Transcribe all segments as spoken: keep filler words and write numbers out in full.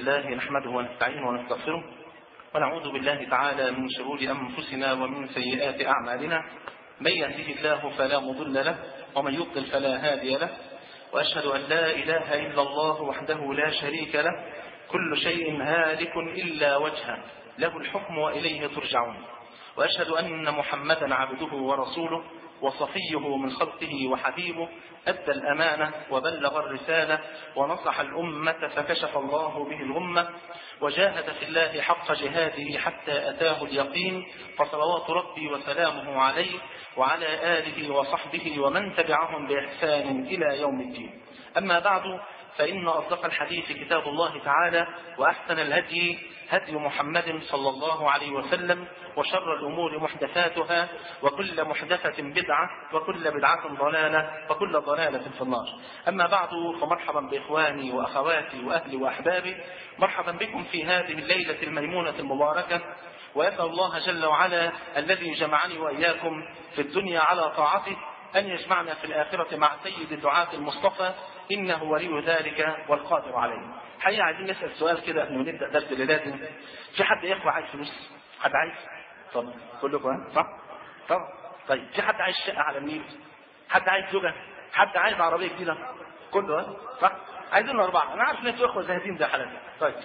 لله نحمده ونستعينه ونستغفره ونعوذ بالله تعالى من شرور أنفسنا ومن سيئات أعمالنا. من يهده الله فلا مضل له ومن يضلل فلا هادي له، وأشهد أن لا إله إلا الله وحده لا شريك له، كل شيء هالك إلا وجهه، له الحكم وإليه ترجعون. وأشهد أن محمدا عبده ورسوله وصفيه من خلقه وحبيبه، أدى الأمانة وبلغ الرسالة ونصح الأمة فكشف الله به الأمة، وجاهد في الله حق جهاده حتى أتاه اليقين، فصلوات ربي وسلامه عليه وعلى آله وصحبه ومن تبعهم بإحسان إلى يوم الدين. أما بعد، فإن أصدق الحديث كتاب الله تعالى، وأحسن الهدي هدي محمد صلى الله عليه وسلم، وشر الأمور محدثاتها، وكل محدثة بدعة، وكل بدعة ضلالة، وكل ضلالة في النار. أما بعد، فمرحبا بإخواني وأخواتي وأهلي وأحبابي، مرحبا بكم في هذه الليلة الميمونة المباركة، وأسأل الله جل وعلا الذي جمعني وإياكم في الدنيا على طاعته أن يجمعنا في الآخرة مع سيد دعاة المصطفى، إنه ولي ذلك والقادر عليه. حقيقة عايزين نسأل سؤال كده قبل ما نبدأ درس الليلة. في حد يا إخوة عايز فلوس؟ حد عايز؟ طب كلكم صح؟ طب طيب، في حد عايز شقة على النيل؟ حد عايز زوجة؟ حد عايز عربية جديدة؟ كله صح؟ عايزين أربعة. أنا عارف إن أنتوا إخوة زاهدين زي حالاتنا. طيب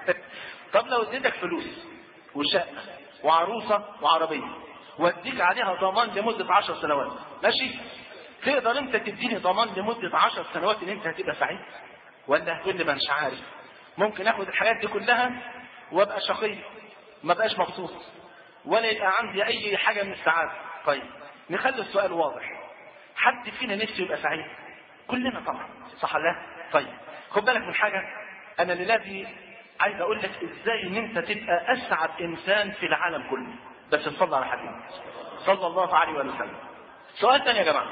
طب لو اديتك فلوس وشقة وعروسة وعربية واديك عليها ضمان لمدة عشر سنوات، ماشي؟ تقدر انت تديني ضمان لمدة عشر سنوات ان انت هتبقى سعيد؟ ولا هتقول لي ما انش عارف، ممكن اخد الحاجات دي كلها وابقى شقي ما بقاش مبسوط ولا يبقى عندي اي حاجة من السعادة؟ طيب نخلي السؤال واضح، حد فينا نفسه يبقى سعيد؟ كلنا طبعا، صح ولا لا؟ طيب خد بالك من حاجة، انا للذي عايز اقول لك ازاي ان انت تبقى اسعد انسان في العالم كله، بس تصلي على حبيبك صلى الله عليه وسلم. سؤال ثاني يا جماعة،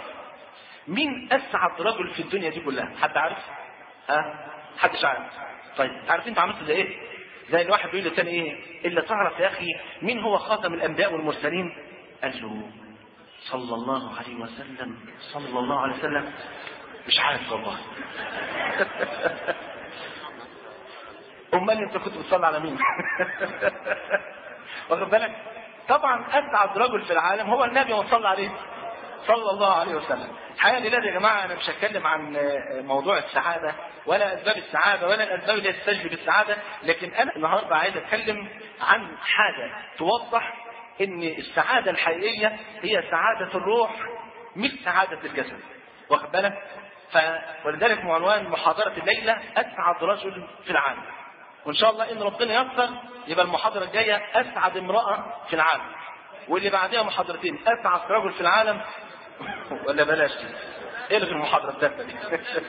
مين اسعد رجل في الدنيا دي كلها؟ حد عارف؟ ها؟ حدش عارف؟ طيب عارف انت عملت زي ايه؟ زي الواحد بيقول للثاني ايه؟ الا تعرف يا اخي مين هو خاتم الانبياء والمرسلين؟ قال له صلى الله عليه وسلم. صلى الله عليه وسلم مش عارف والله. امال انت كنت بتصلي على مين؟ واخد بالك؟ طبعا اسعد رجل في العالم هو النبي وصلى عليه صلى الله عليه وسلم. الحقيقه لله يا جماعه انا مش هتكلم عن موضوع السعاده ولا اسباب السعاده ولا الاسباب اللي تستجلب السعاده، لكن انا النهارده عايز اتكلم عن حاجه توضح ان السعاده الحقيقيه هي سعاده الروح مش سعاده الجسد. واخد بالك؟ ف ولذلك عنوان محاضره الليله اسعد رجل في العالم، وان شاء الله ان ربنا ييسر يبقى المحاضره الجايه اسعد امراه في العالم، واللي بعدها محاضرتين اسعد رجل في العالم. ولا بلاش الغي المحاضره الثالثه دي.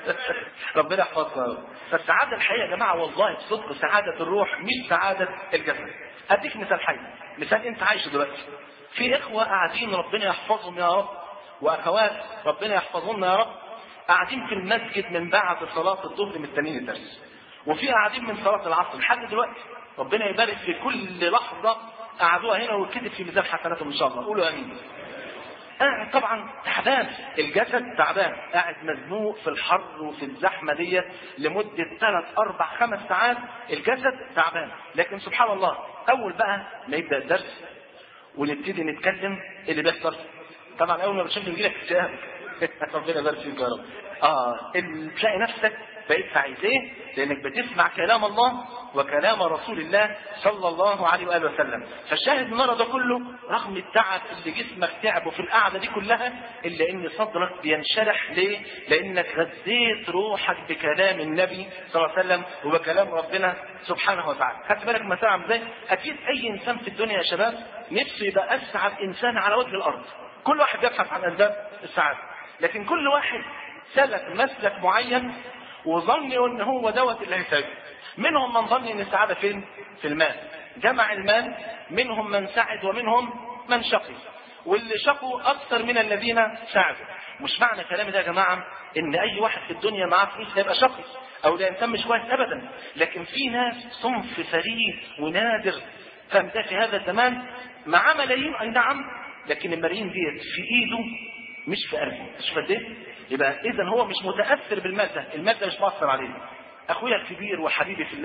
ربنا يحفظنا. فالسعاده الحقيقيه يا جماعه والله بصدق سعاده الروح مش سعاده الجسد. اديك مثال حي، مثال انت عايشه دلوقتي. في اخوه قاعدين ربنا يحفظهم يا رب، واخوات ربنا يحفظهم يا رب، قاعدين في المسجد من بعد صلاه الظهر مستنيين الدرس، وفي قاعدين من صلاه العصر لحد دلوقتي. ربنا يبارك في كل لحظه قعدوها هنا وكتب في ميزان حسناتهم ان شاء الله. قولوا امين. قاعد طبعا تعبان، الجسد تعبان، قاعد مزنوق في الحر وفي الزحمه ديت لمده ثلاث اربع خمس ساعات، الجسد تعبان. لكن سبحان الله اول بقى ما يبدا الدرس ونبتدي نتكلم اللي بيحصل طبعا اول ما بتشوف يجي لك اكتئاب. ربنا يبارك فيك يا رب. اه تلاقي نفسك بقيت سعيد. ايه؟ لانك بتسمع كلام الله وكلام رسول الله صلى الله عليه واله وسلم. فالشاهد من ورا ده كله رغم التعب اللي جسمك تعبه في القعده دي كلها، الا ان صدرك بينشرح. ليه؟ لانك غذيت روحك بكلام النبي صلى الله عليه وسلم وبكلام ربنا سبحانه وتعالى. خدت بالك مثلا عامل ازاي؟ اكيد اي انسان في الدنيا يا شباب نفسه يبقى اسعد انسان على وجه الارض. كل واحد يبحث عن اسباب السعاده، لكن كل واحد سلك مسلك معين وظن ان هو دوت اللي هيسعده. منهم من ظن ان السعاده فين؟ في المال، جمع المال. منهم من سعد ومنهم من شقي، واللي شقوا اكثر من الذين سعدوا. مش معنى كلامي ده يا جماعه ان اي واحد في الدنيا معاه فلوس هيبقى شقي او ده انسان مش كويس ابدا، لكن في ناس صنف فريد ونادر فهمت في هذا الزمان معاه ملايين اي نعم، لكن الملايين ديت في ايده مش في قلبه. شوف قد ايه؟ يبقى اذا هو مش متاثر بالمال ده، المال ده مش مؤثر عليه. اخويا الكبير وحبيبي في الله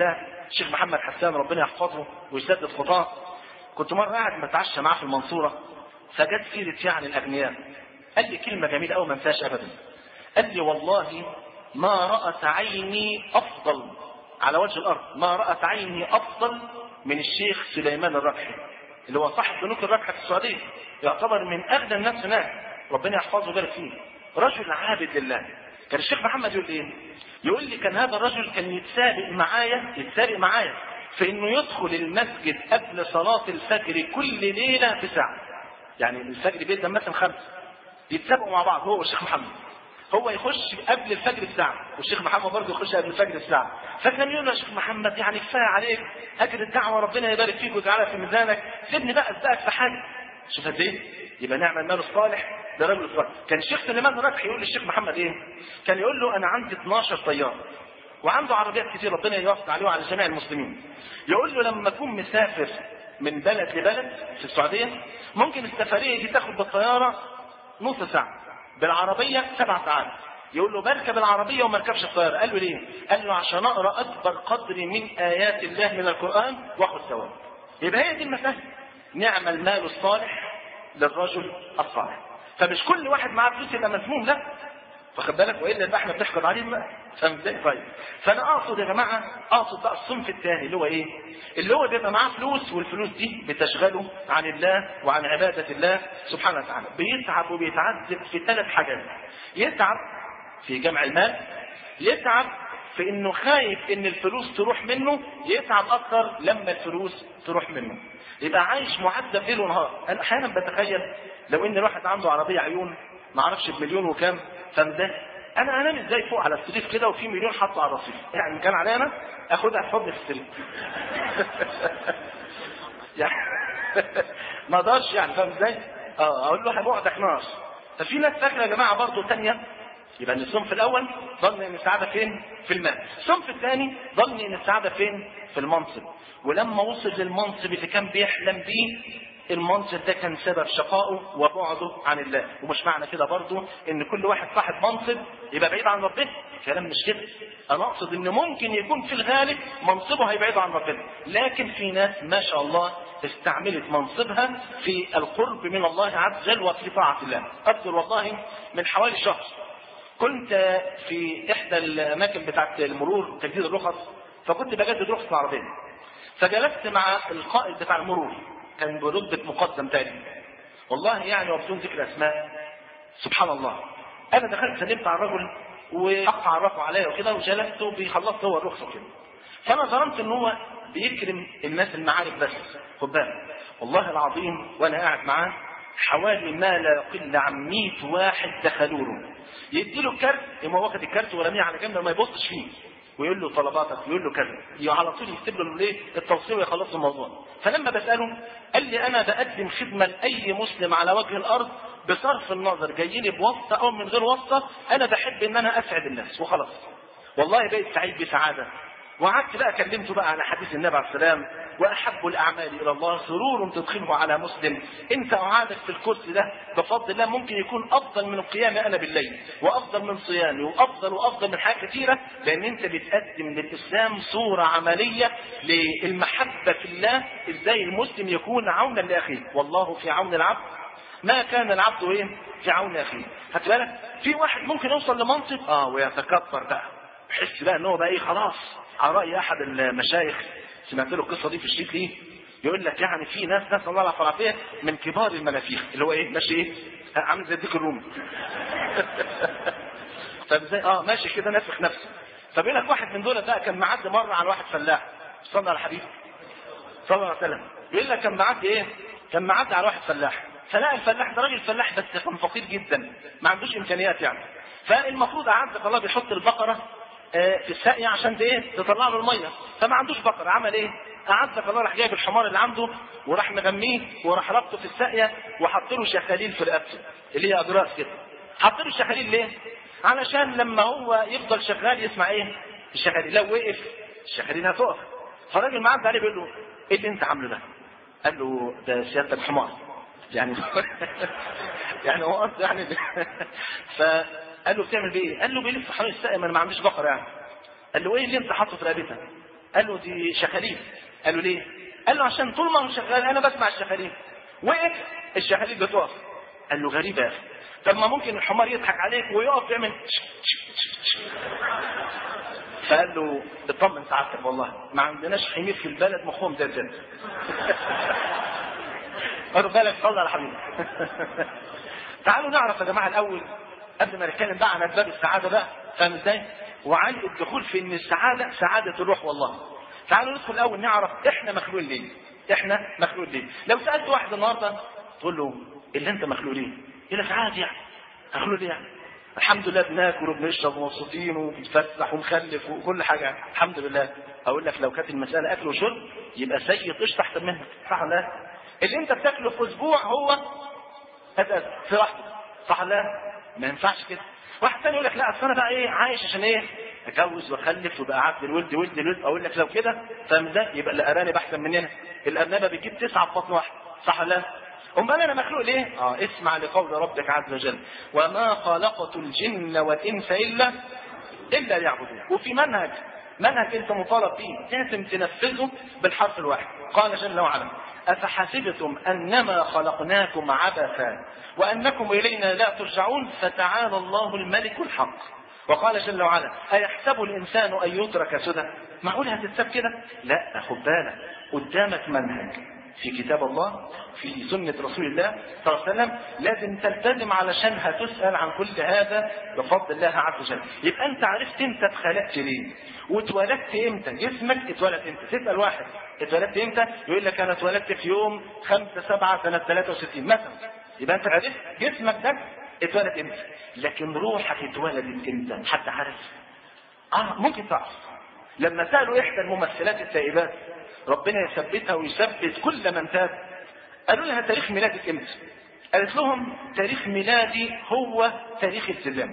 الشيخ محمد حسان ربنا يحفظه ويسدد خطاه. كنت مره قاعد بتعشى معاه في المنصوره، فجت سيره يعني الاغنياء، قال لي كلمه جميله قوي ما انساهاش ابدا. قال لي والله ما رأت عيني افضل على وجه الارض، ما رأت عيني افضل من الشيخ سليمان الربحي اللي هو صاحب بنوك الربح في السعوديه، يعتبر من اغنى الناس هناك، ربنا يحفظه ويبارك فيه، رجل عابد لله. كان الشيخ محمد يقول ايه؟ يقول لي كان هذا الرجل كان يتسابق معايا يتسابق معايا في انه يدخل المسجد قبل صلاه الفجر كل ليله بساعه. يعني الفجر بيبدا مثلا خمسه، يتسابقوا مع بعض هو والشيخ محمد، هو يخش قبل الفجر بساعه والشيخ محمد برضه يخش قبل الفجر بساعه. فكان يقول له يا شيخ محمد يعني كفايه عليك اجر الدعوه، ربنا يبارك فيك ويجعلها في ميزانك، سيبني بقى اسبقك في حاجه. شوف قد ايه يبقى نعمل المال الصالح ده رجل صالح. كان الشيخ سليمان الربحي يقول للشيخ محمد ايه؟ كان يقول له انا عندي اتناشر طيار وعنده عربيات كتير ربنا يوفق عليه وعلى جميع المسلمين. يقول له لما اكون مسافر من بلد لبلد في السعوديه ممكن السفريه دي تاخد بالطياره نص ساعه، بالعربيه سبع ساعات. يقول له بركب العربيه وما اركبش الطياره. قال له ليه؟ قال له عشان اقرا اكبر قدر من ايات الله من القران واخد ثواب. يبقى هي دي المساله، نعم المال الصالح للرجل الصالح. فمش كل واحد معاه فلوس يبقى مسموم، لا، واخد بالك، والا يبقى احنا بنحقد عليه بقى. فاهم ازاي؟ طيب فانا اقصد يا جماعه، اقصد بقى الصنف الثاني اللي هو ايه؟ اللي هو بيبقى معاه فلوس والفلوس دي بتشغله عن الله وعن عباده الله سبحانه وتعالى، بيتعب وبيتعذب في ثلاث حاجات. يتعب في جمع المال، يتعب في انه خايف ان الفلوس تروح منه، يتعب اكثر لما الفلوس تروح منه. يبقى عايش معذب ليل ونهار. انا احيانا بتخيل لو ان الواحد عنده عربيه عيون ما اعرفش بمليون وكام، فده انا انام ازاي فوق على السرير كده وفي مليون حاطه على الرصيف؟ يعني كان عليا انا اخدها في حضني في السرير. يعني ما اقدرش، يعني فاهم ازاي؟ اه اقول له بعدك نار. ففي ناس فاكره يا جماعه برضه ثانيه، يبقى ان الصنف الاول ظن ان السعاده فين؟ في المال. الصنف الثاني ظن ان السعاده فين؟ في المنصب. ولما وصل للمنصب اللي كان بيحلم بيه، المنصب ده كان سبب شقائه وبعده عن الله. ومش معنى كده برضه ان كل واحد صاحب منصب يبقى بعيد عن ربنا، كلام مش كده. انا اقصد ان ممكن يكون في الغالب منصبه هيبعده عن ربنا، لكن في ناس ما شاء الله استعملت منصبها في القرب من الله عز وجل وفي طاعه الله. اذكر والله من حوالي شهر كنت في احدى الاماكن بتاعت المرور تجديد الرخص، فكنت بجدد رخصه العربيه، فجلست مع القائد بتاع المرور، كان برتبه مقدم تاني، والله يعني وبدون ذكر اسماء. سبحان الله، انا دخلت سلمت على الرجل واخ عرفه عليا وكده وجلست وبيخلصت هو الرخصه كده، فانا ظننت ان هو بيكرم الناس المعارف بس. خد بالك والله العظيم وانا قاعد معاه حوالي ما لا يقل عن مئة واحد دخلوا له، يدي له الكارت، يبقى واخد الكارت ورميه على جنب ما يبصش فيه، ويقول له طلباتك، يقول له كذا، على طول يكتب له الايه التوصيه ويخلص الموضوع. فلما بساله قال لي انا بقدم خدمه لاي مسلم على وجه الارض بصرف النظر جاي لي بواسطه او من غير واسطه، انا بحب ان انا اسعد الناس وخلاص. والله بقيت سعيد بسعاده. وقعدت بقى كلمته بقى على حديث النبي عليه السلام، واحب الاعمال الى الله سرور تدخله على مسلم. انت قعدك في الكرسي ده بفضل الله ممكن يكون افضل من القيام انا بالليل، وافضل من صيامي، وافضل وافضل من حاجات كثيره، لان انت بتقدم للاسلام صوره عمليه للمحبه في الله، ازاي المسلم يكون عونا لاخيه. والله في عون العبد ما كان العبد ايه في عون اخيه. خدت بالك؟ في واحد ممكن يوصل لمنصب اه ويتكبر بقى، يحس بقى ان هو بقى ايه خلاص. على راي احد المشايخ سمعت له القصه دي في الشيخ ليه، يقول لك يعني في ناس ناس الله العافيه من كبار المنافيخ، اللي هو ايه ماشي ايه عامل زي الديك الرومي. طب ازاي اه ماشي كده نافخ نفسه. فبيقول لك واحد من دول بقى كان معدي مره على واحد فلاح، صلى على الحبيب صلى الله عليه وسلم، بيقول لك كان معدي ايه كان معدي على واحد فلاح، فلاقى الفلاح ده راجل فلاح بس كان فقير جدا ما عندوش امكانيات يعني، فالمفروض اعزك الله بيحط البقره في الساقية عشان ايه تطلع له الميه، فما عندوش بقره، عمل ايه اعزك الله راح جايب الحمار اللي عنده وراح مغميه وراح ربطه في الساقية وحط له شخاليل في رقبته اللي هي اجراس كده. حط له شخاليل ليه؟ علشان لما هو يفضل شغال يسمع ايه الشخاليل، لو وقف الشخاليل هتقف. فالراجل معدي عليه بيقول له ايه اللي انت عامله ده؟ قال له ده سياده الحمار يعني يعني هو قصده يعني ف قال له بتعمل بايه؟ قال له بيلف حوالين الساقية، ما انا ما عنديش بقره يعني. قال له ايه اللي انت حاطه في رقبتك؟ قال له دي شخاليل. قال له ليه؟ قال له عشان طول ما هو شغال انا بسمع الشخاليل، وقف الشخاليل بتقف. قال له غريبه يا اخي، طب ما ممكن الحمار يضحك عليك ويقف يعمل. فقال له اطمن سعادتك والله ما عندناش حمير في البلد مخهم زي الزلمه. خدوا بالك، صلى على حبيبي. تعالوا نعرف يا جماعه الاول قبل ما نتكلم بقى عن اسباب السعاده بقى، فاهم ازاي؟ وعن الدخول في ان السعاده سعاده الروح والله. تعالوا ندخل الاول نعرف احنا مخلوق ليه؟ احنا مخلوق ليه؟ لو سالت واحد النهارده تقول له اللي انت مخلوق ليه؟ يقول لك عادي يعني. مخلوق ليه يعني؟ الحمد لله بناكل وبنشرب ومبسوطين وبنتفسح ونخلف وكل حاجه الحمد لله. اقول لك لو كانت المساله اكل وشرب يبقى سيء قشطه احسن منك، صح ولا لا؟ اللي انت بتاكله في اسبوع هو هذا في راحتك، صح ولا لا؟ ما ينفعش كده. واحد ثاني يقول لك لا اصل انا بقى ايه عايش عشان ايه؟ اتجوز واخلف وبقى عبد الولد ولد الولد. اقول لك لو كده فاهم ازاي؟ يبقى الارانب احسن مننا. الارنبه بتجيب تسعه في بطن واحد، صح ولا لا؟ امال انا مخلوق ليه؟ اه اسمع لقول ربك عز وجل وما خلقت الجن والانس الا الا ليعبدون. وفي منهج منهج انت مطالب فيه لازم تنفذه بالحرف الواحد. قال جل وعلا افحسبتم انما خلقناكم عبثا وانكم الينا لا ترجعون فتعالى الله الملك الحق. وقال جل وعلا ايحسب الانسان ان يترك سدى؟ معقول هتتساب كده؟ لا، خد بالك قدامك منهج في كتاب الله في سنة رسول الله صلى الله عليه وسلم لازم تلتزم علشان هتسأل عن كل هذا بفضل الله عز وجل. يبقى انت عرفت انت اتخلقت ليه واتولدت امتى، جسمك اتولد امتى. تسأل واحد اتولدت امتى يقول لك انا اتولدت في يوم خمسة سبعة سنة ثلاثة وستين مثلا. يبقى انت عرفت جسمك ده اتولد امتى، لكن روحك اتولدت امتى حد عارف؟ اه ممكن تعرف. لما سألوا احدى الممثلات التائبات ربنا يثبتها ويثبت كل من تاب قالوا لها تاريخ ميلادك امتى؟ قالت لهم تاريخ ميلادي هو تاريخ التزامي.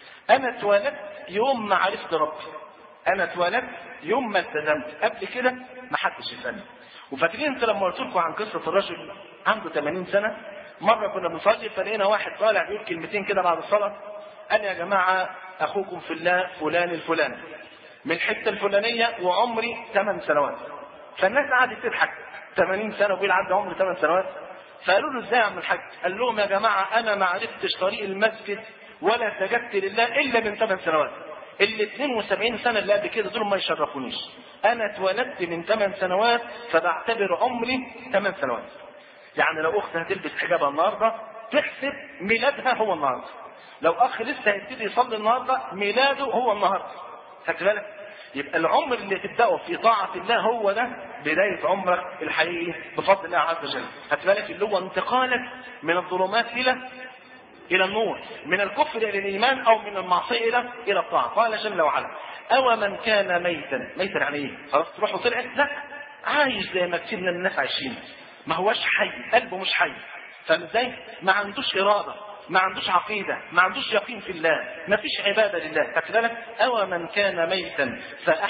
انا اتولدت يوم ما عرفت ربي، انا اتولدت يوم ما التزمت، قبل كده ما حدش يسالني. وفاكرين انت لما قلت لكم عن قصه الرجل عنده ثمانين سنه، مره كنا بنصلي فلقينا واحد طالع بيقول كلمتين كده بعد الصلاه، قال يا جماعه اخوكم في الله فلان الفلاني من الحته الفلانيه وعمري ثمان سنوات. فالناس قعدت تضحك، ثمانين سنه وبيقول عدى عمري ثمان سنوات. فقالوا له ازاي يا عم الحاج؟ قال لهم يا جماعه انا ما عرفتش طريق المسجد ولا سجدت لله الا من ثمان سنوات. ال اثنين وسبعين سنه اللي قبل كده دول ما يشرفونيش. انا اتولدت من ثمان سنوات فبعتبر عمري ثمان سنوات. يعني لو اخت هتلبس حجابها النهارده تحسب ميلادها هو النهارده. لو اخ لسه هيبتدي يصلي النهارده ميلاده هو النهارده. خدت بالك؟ يبقى العمر اللي تبداه في طاعه الله هو ده بدايه عمرك الحقيقي بفضل الله عز وجل. خدت بالك؟ اللي هو انتقالك من الظلمات الى الى النور، من الكفر الى الايمان او من المعصيه الى الى الطاعه. قال جل وعلا او من كان ميتا. ميتا يعني ايه؟ خلاص تروح وطلعت؟ لا، عايش زي ما كتير من الناس عايشين، ما هوش حي، قلبه مش حي. فاهم ازاي؟ ما عندوش اراده، ما عندوش عقيده، ما عندوش يقين في الله، ما فيش عباده لله. خدت بالك؟ او من كان ميتا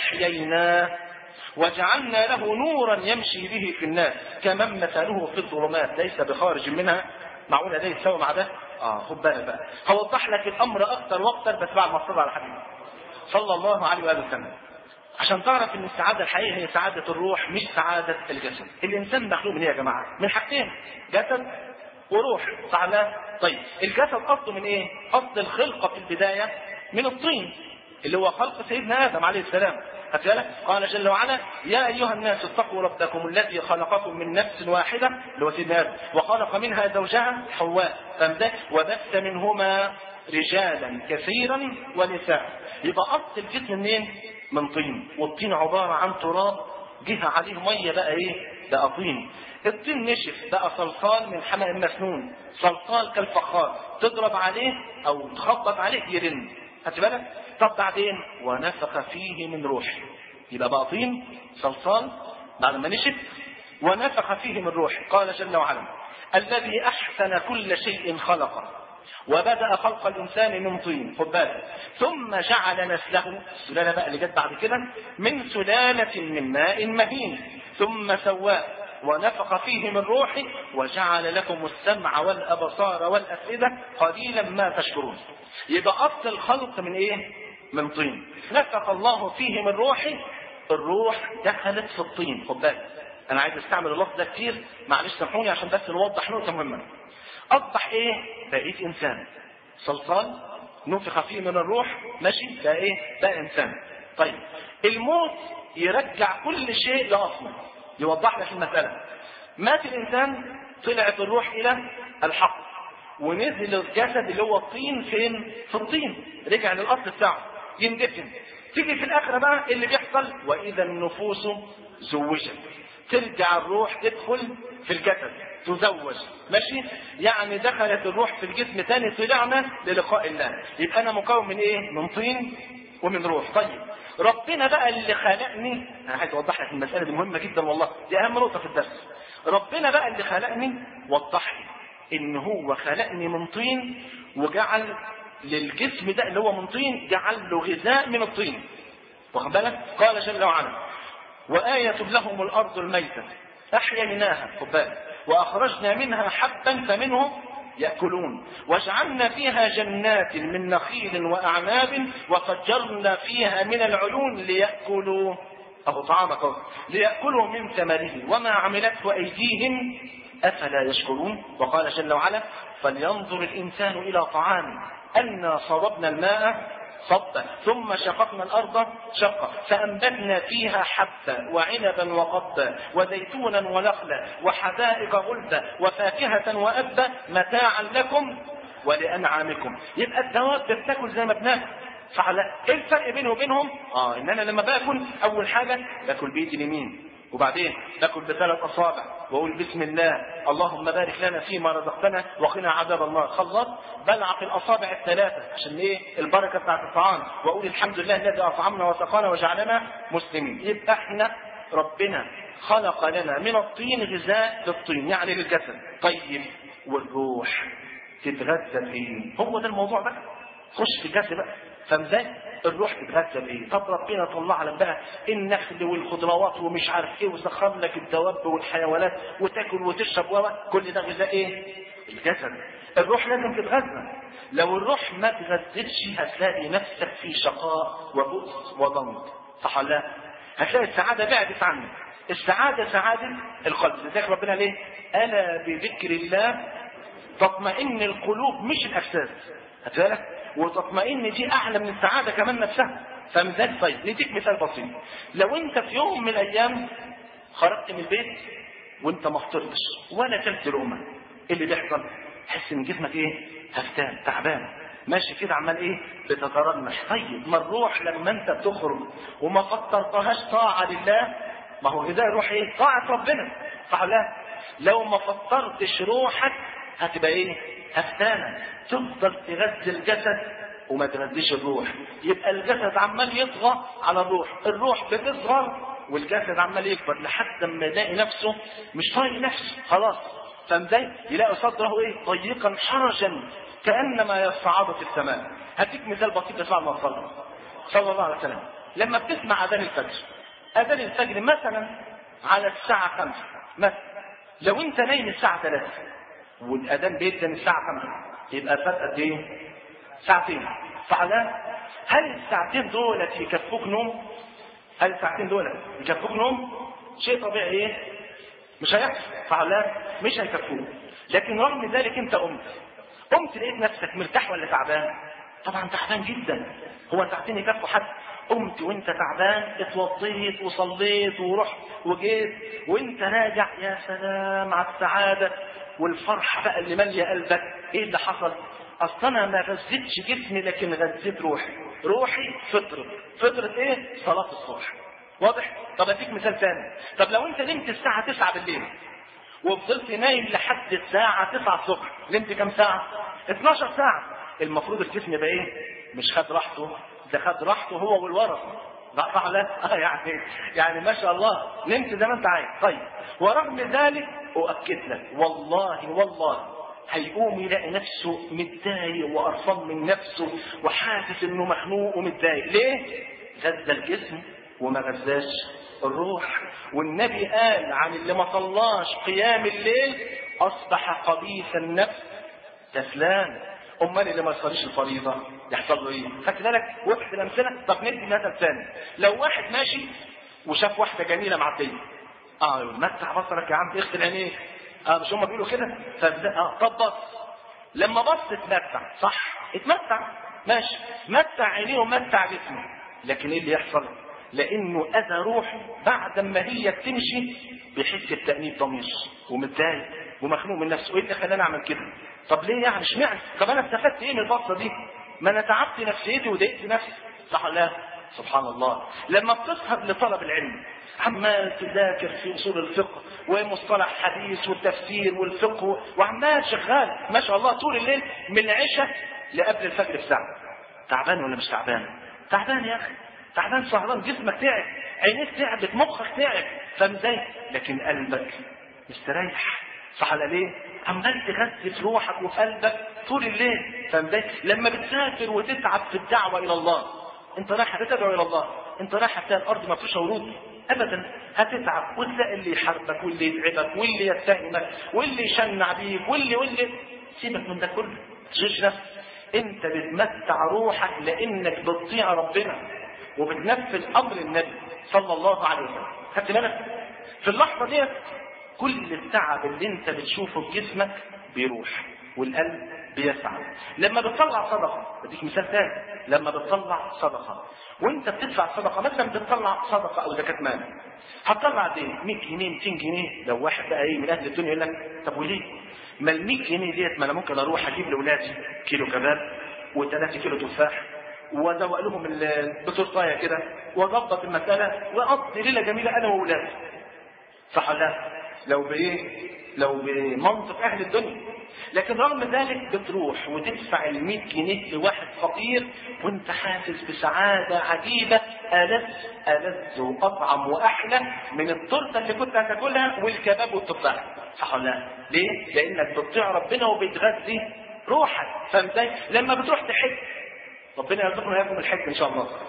فاحييناه وجعلنا له نورا يمشي به في الناس كمن مثله في الظلمات ليس بخارج منها. معقوله ده يتساوي مع ده؟ اه خد بالك بقى، هوضح لك الامر اكتر واكتر بس بعد ما تصلي على حبيبي صلى الله عليه واله وسلم عشان تعرف ان السعاده الحقيقيه هي سعاده الروح مش سعاده الجسد. الانسان مخلوق من ايه يا جماعه؟ من حاجتين، جسد وروح، صح ولا؟ طيب الجسد اصله من ايه؟ اصل الخلقه في البدايه من الطين اللي هو خلق سيدنا ادم عليه السلام. بالك؟ قال جل وعلا يا ايها الناس اتقوا ربكم الذي خلقكم من نفس واحده اللي هو سيدنا ادم وخلق منها زوجها حواء فامدك وبث منهما رجالا كثيرا ونساء. يبقى اصل الجسم منين؟ من طين، والطين عباره عن تراب جه عليه ميه بقى ايه؟ بقى طين. الطين نشف بقى صلصال من حمأ مسنون، صلصال كالفخار تضرب عليه او تخبط عليه يرن. خدت بالك؟ طب بعدين ونفخ فيه من روحه، يبقى بقى طين صلصال بعد ما نشف ونفخ فيه من روحه. قال جل وعلا الذي احسن كل شيء خلقه وبدأ خلق الانسان من طين، خد بالك، ثم جعل نسله السلاله بقى اللي جت بعد كده من سلاله من ماء مهين ثم سواه ونفخ فيه من روحه وجعل لكم السمع والابصار والافئده قليلا ما تشكرون. يبقى اصل الخلق من ايه؟ من طين. نفخ الله فيه من روحه الروح دخلت في الطين. خد بالك انا عايز استعمل اللفظ ده كتير، معلش سامحوني عشان بس نوضح نقطه مهمه. اصبح ايه؟ بقيت انسان صلصال نفخ فيه من الروح، ماشي، ده ايه؟ بقى انسان. طيب الموت يرجع كل شيء لاصله. يوضح لك المساله. مات الانسان، طلعت الروح الى الحق، ونزل الجسد اللي هو الطين فين؟ في الطين، رجع للاصل بتاعه يندفن. تيجي في الاخره بقى اللي بيحصل، واذا النفوس زوجت، ترجع الروح تدخل في الجسد تزوج، ماشي، يعني دخلت الروح في الجسم تاني، طلعنا للقاء الله. يبقى انا مكون من ايه؟ من طين ومن روح. طيب ربنا بقى اللي خلقني، انا عايز اوضح لك المساله دي مهمه جدا والله، دي اهم نقطه في الدرس. ربنا بقى اللي خلقني وضح لي ان هو خلقني من طين، وجعل للجسم ده اللي هو من طين جعل له غذاء من الطين. واخد بالك؟ قال جل وعلا: وآية لهم الأرض الميتة أحييناها، خد بالك، وأخرجنا منها حبا فمنه يأكلون، وجعلنا فيها جنات من نخيل وأعناب، وفجرنا فيها من العيون ليأكلوا أو طعامك ليأكلوا من ثمره وما عملته أيديهم أفلا يشكرون. وقال جل وعلا: فلينظر الإنسان إلى طعامه أنا صببنا الماء صبا ثم شققنا الأرض شقا فأنبتنا فيها حبا وعنبا وقبا وزيتونا ونخلا وحدائق غلبا وفاكهة وأبا متاعا لكم ولأنعامكم. يبقى الدواب بتاكل زي ما بناكل، فعلى ايه الفرق بينه وبينهم؟ اه ان انا لما باكل اول حاجه باكل بايدي اليمين، وبعدين باكل بثلاث اصابع واقول بسم الله اللهم بارك لنا فيما رزقتنا وقنا عذاب النار. خلصت بلعق الاصابع الثلاثه عشان ايه؟ البركه بتاعت الطعام، واقول الحمد لله الذي اطعمنا وسقانا وجعلنا مسلمين. يبقى احنا ربنا خلق لنا من الطين غذاء للطين يعني للجسد. طيب والروح تتغذى فين؟ هو ده الموضوع بقى، خش في الجسد بقى. فازاي الروح تتغذى بايه؟ طب ربنا طلع لك بقى النخل والخضروات ومش عارف ايه، وسخر لك الدواب والحيوانات وتاكل وتشرب و كل ده غذاء ايه؟ الجسد. الروح لازم تتغذى. لو الروح ما تغذتش هتلاقي نفسك في شقاء وبؤس وضنك، صح ولا لا؟ هتلاقي السعاده بعدت عنك. السعاده سعاده القلب، لذلك ربنا ليه؟ الا بذكر الله تطمئن القلوب مش الاجساد. هتبالك؟ وتطمئن دي اعلى من السعاده كمان نفسها. فمثال طيب نديك مثال بسيط. لو انت في يوم من الايام خرجت من البيت وانت ما فطرتش ولا كلت لقمه، ايه اللي بيحصل؟ تحس ان جسمك ايه؟ هفتان تعبان ماشي كده عمال ايه؟ بتترنح. طيب ما الروح لما انت بتخرج وما فطرتهاش طاعه لله، ما هو غذاء الروح ايه؟ طاعه ربنا، صح لا؟ لو ما فطرتش روحك هتبقى ايه؟ هفتانه، تفضل تغذي الجسد وما تغذيش الروح. يبقى الجسد عمال يطغى على الروح، الروح بتصغر والجسد عمال يكبر لحد ما يلاقي نفسه مش طايق نفسه خلاص. فازاي؟ يلاقي صدره ايه؟ ضيقا حرجا كانما يصعد في السماء. هديك مثال بسيط اسمع ما صلى صلى الله عليه وسلم. لما بتسمع اذان الفجر، اذان الفجر مثلا على الساعه خمسة مثلا، لو انت نايم الساعه ثلاثة والاذان بيدن الساعه خمسة، يبقى فات قد ايه؟ ساعتين. فعلا هل الساعتين دول يكفوك نوم؟ هل الساعتين دول يكفوك نوم؟ شيء طبيعي ايه؟ مش هيحصل. فعلا مش هيكفوك. لكن رغم ذلك انت قمت قمت لقيت نفسك مرتاح ولا تعبان؟ طبعا تعبان جدا. هو ساعتين يكفوا حد؟ قمت وانت تعبان، اتوضيت وصليت ورحت وجيت وانت راجع، يا سلام على السعاده والفرحه بقى اللي ماليه قلبك. ايه اللي حصل؟ اصل انا ما غذيتش جسمي لكن غذيت روحي. روحي فطرت. فطرت ايه؟ صلاه الصبح. واضح؟ طب اديك مثال ثاني. طب لو انت نمت الساعه تسعة بالليل وفضلت نايم لحد الساعه تسعة الصبح، نمت كام ساعه؟ اتناشر ساعه. المفروض الجسم يبقى ايه؟ مش خد راحته، ده خد راحته هو والورق. صح لا؟ اه يعني يعني ما شاء الله نمت زي ما انت عايز. طيب ورغم ذلك اؤكد لك والله والله هيقوم يلاقي نفسه متضايق وقرفان من نفسه وحاسس انه مخنوق ومتضايق. ليه؟ غذى الجسم وما غذاش الروح. والنبي قال عن اللي ما صلاش قيام الليل اصبح خبيث النفس كسلان. امال اللي ما يصليش الفريضه يحصل له ايه؟ خدت بالك؟ وقت الامثله. طب ندي مثل ثاني. لو واحد ماشي وشاف واحده جميله معديه، اه يقول متع بصرك يا عم، اغسل عينيك. اه مش هم بيقولوا كده؟ اه طب بص، لما بص اتمتع، صح اتمتع ماشي، متع عينيه ومتع جسمه، لكن ايه اللي يحصل؟ لانه اذى روحه بعد ما هي تمشي بيحس بتأنيب ضمير ومتضايق ومخنوق من نفسه. ايه اللي خلاني اعمل كده؟ طب ليه يعني؟ اشمعنى؟ طب انا استفدت ايه من البصه دي؟ ما انا تعبت نفسيتي وضايقت نفسي، صح ولا لا؟ سبحان الله. لما بتذهب لطلب العلم عمال تذاكر في اصول الفقه ومصطلح حديث والتفسير والفقه، وعمال شغال ما شاء الله طول الليل من العشاء لقبل الفجر بساعه، تعبان ولا مش تعبان؟ تعبان يا اخي، تعبان سهران، جسمك تعب، عينيك تعبت، مخك تعب، فاهم ازاي؟ لكن قلبك مستريح، صح ولا ليه؟ عمال تغذي في روحك وفي قلبك طول الليل، فاهم ازاي؟ لما بتسافر وتتعب في الدعوه الى الله، انت رايح تدعو الى الله، انت رايح تلاقي الارض ما فيش ورود ابدا، هتتعب وتلاقي اللي يحاربك واللي يتعبك واللي يتهمك واللي يشنع بيك واللي واللي سيبك من ده كله، ما تشغلش نفسك. انت بتمتع روحك لانك بتطيع ربنا وبتنفذ امر النبي صلى الله عليه وسلم. خدت بالك؟ في اللحظه دي كل التعب اللي انت بتشوفه في جسمك بيروح والقلب بيسعى. لما بتطلع صدقه، بديك مثال ثاني، لما بتطلع صدقه وانت بتدفع صدقه، مثلا بتطلع صدقه او زكاه مال، هتطلع قد ايه؟ مية جنيه ميتين جنيه. لو واحد بقى ايه من اهل الدنيا يقول لك طب وليه؟ ما ال مية جنيه ديت ما انا ممكن اروح اجيب لاولادي كيلو كباب وثلاثة كيلو تفاح وادوق لهم بتورتايه كده واظبط المساله واقضي ليله جميله انا واولادي، صح ولا لا؟ لو بايه؟ لو بمنطق اهل الدنيا. لكن رغم ذلك بتروح وتدفع ال مية جنيه لواحد فقير وانت حاسس بسعاده عجيبه، ألذ ألذ واطعم واحلى من التورته اللي كنت هتاكلها والكباب والتفاح، صح ولا لا؟ ليه؟ لانك بتطيع ربنا وبتغذي روحك، فاهم ازاي؟ لما بتروح تحج، ربنا يرزقنا وياكم الحج ان شاء الله.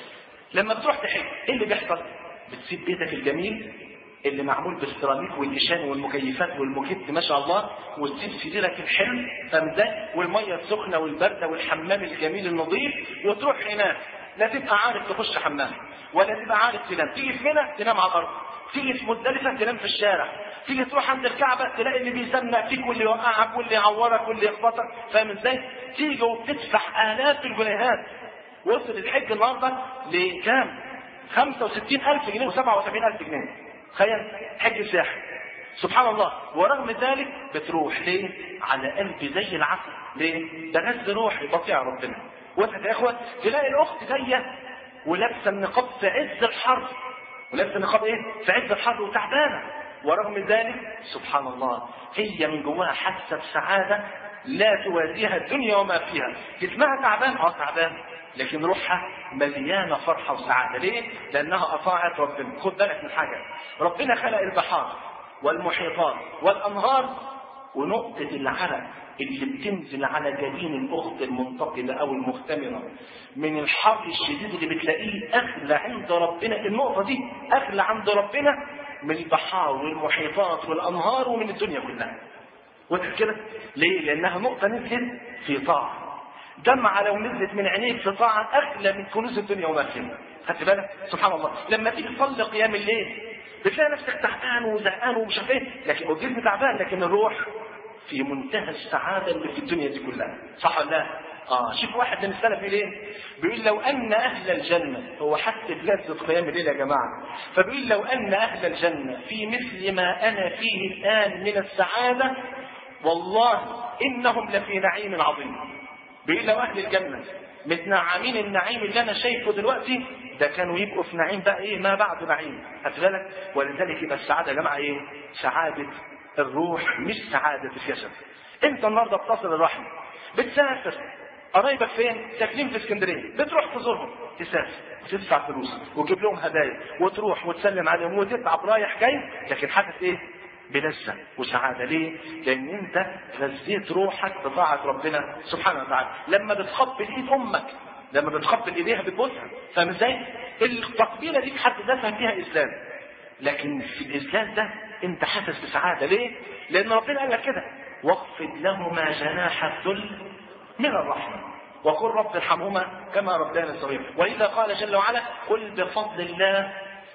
لما بتروح تحج ايه اللي بيحصل؟ بتسيب بيتك الجميل اللي معمول بالسيراميك والإشان والمكيفات والمكيف ما شاء الله، وتسيب سريرك الحلو، فاهم ازاي؟ والميه السخنه والبارده والحمام الجميل النظيف، وتروح هناك لا تبقى عارف تخش حمام ولا تبقى عارف تنام، تيجي في منى تنام على الارض، تيجي في مزدلفه تنام في الشارع، تيجي تروح عند الكعبه تلاقي اللي بيزنق فيك واللي يوقعك واللي يعورك واللي يخبطك، فاهم ازاي؟ تيجي وبتدفع الاف الجنيهات. وصل الحج النهارده لكام؟ خمسة وستين ألف جنيه وسبعة وسبعين ألف جنيه، تخيل حج ساحل، سبحان الله. ورغم ذلك بتروح ليه؟ على قلبي زي العسل، ليه؟ ده غز روحي بطيع ربنا. وانت يا اخوه تلاقي الاخت جايه ولابسه النقاب في عز الحر، ولابسه النقاب ايه؟ في عز الحر وتعبانه، ورغم ذلك سبحان الله هي من جواها حاسه بسعاده لا توازيها الدنيا وما فيها. جسمها تعبان، اه تعبان، لكن روحها مليانه فرحه وسعاده. ليه؟ لانها اطاعت ربنا. خد بالك من حاجه، ربنا خلق البحار والمحيطات والانهار، ونقطه العرق اللي بتنزل على جبين الاخت المنتقده او المختمره من الحر الشديد اللي بتلاقيه اغلى عند ربنا، النقطه دي اغلى عند ربنا من البحار والمحيطات والانهار ومن الدنيا كلها. وانت كده ليه؟ لانها نقطه نزلت في طاعه. دمعة لو نزلت من عينيك في طاعة أغلى من كنوز الدنيا وما فيها. خدت بالك؟ سبحان الله. لما تيجي تصلي قيام الليل بتلاقي نفسك تعبان وزهقان ومش عارف ايه، لكن الجسم تعبان لكن الروح في منتهى السعادة اللي في الدنيا دي كلها، صح ولا لا؟ اه شوف واحد من السلف بيقول ايه؟ بيقول لو أن أهل الجنة، هو حتى لذة قيام الليل يا جماعة، فبيقول لو أن أهل الجنة في مثل ما أنا فيه الآن من السعادة والله إنهم لفي نعيم عظيم. بيقول لو اهل الجنه متنعمين النعيم اللي انا شايفه دلوقتي، ده كانوا يبقوا في نعيم بقى ايه ما بعد نعيم. خدت بالك؟ ولذلك يبقى السعاده يا جماعه ايه؟ سعاده الروح مش سعاده الجسد. انت النهارده بتصل الرحم، بتسافر، قرايبك فين؟ ساكنين في اسكندريه، بتروح تزورهم، تسافر وتدفع فلوس وتجيب لهم هدايا وتروح وتسلم عليهم وتتعب رايح جاي، لكن حاسس ايه؟ بلذة وسعادة. ليه؟ لأن أنت غذيت روحك بطاعة ربنا سبحانه وتعالى. لما بتخبل إيد أمك، لما بتخبل إيديها بتبوسها، فاهم إزاي؟ التقبيلة دي بحد ذاتها فيها إسلام، لكن في الإسلام ده أنت حاسس بسعادة. ليه؟ لأن ربنا قال لك كده: واخفض لهما جناح الذل من الرحمة وقل رب ارحمهما كما ربياني صغيرا. وإذا قال جل وعلا: قل بفضل الله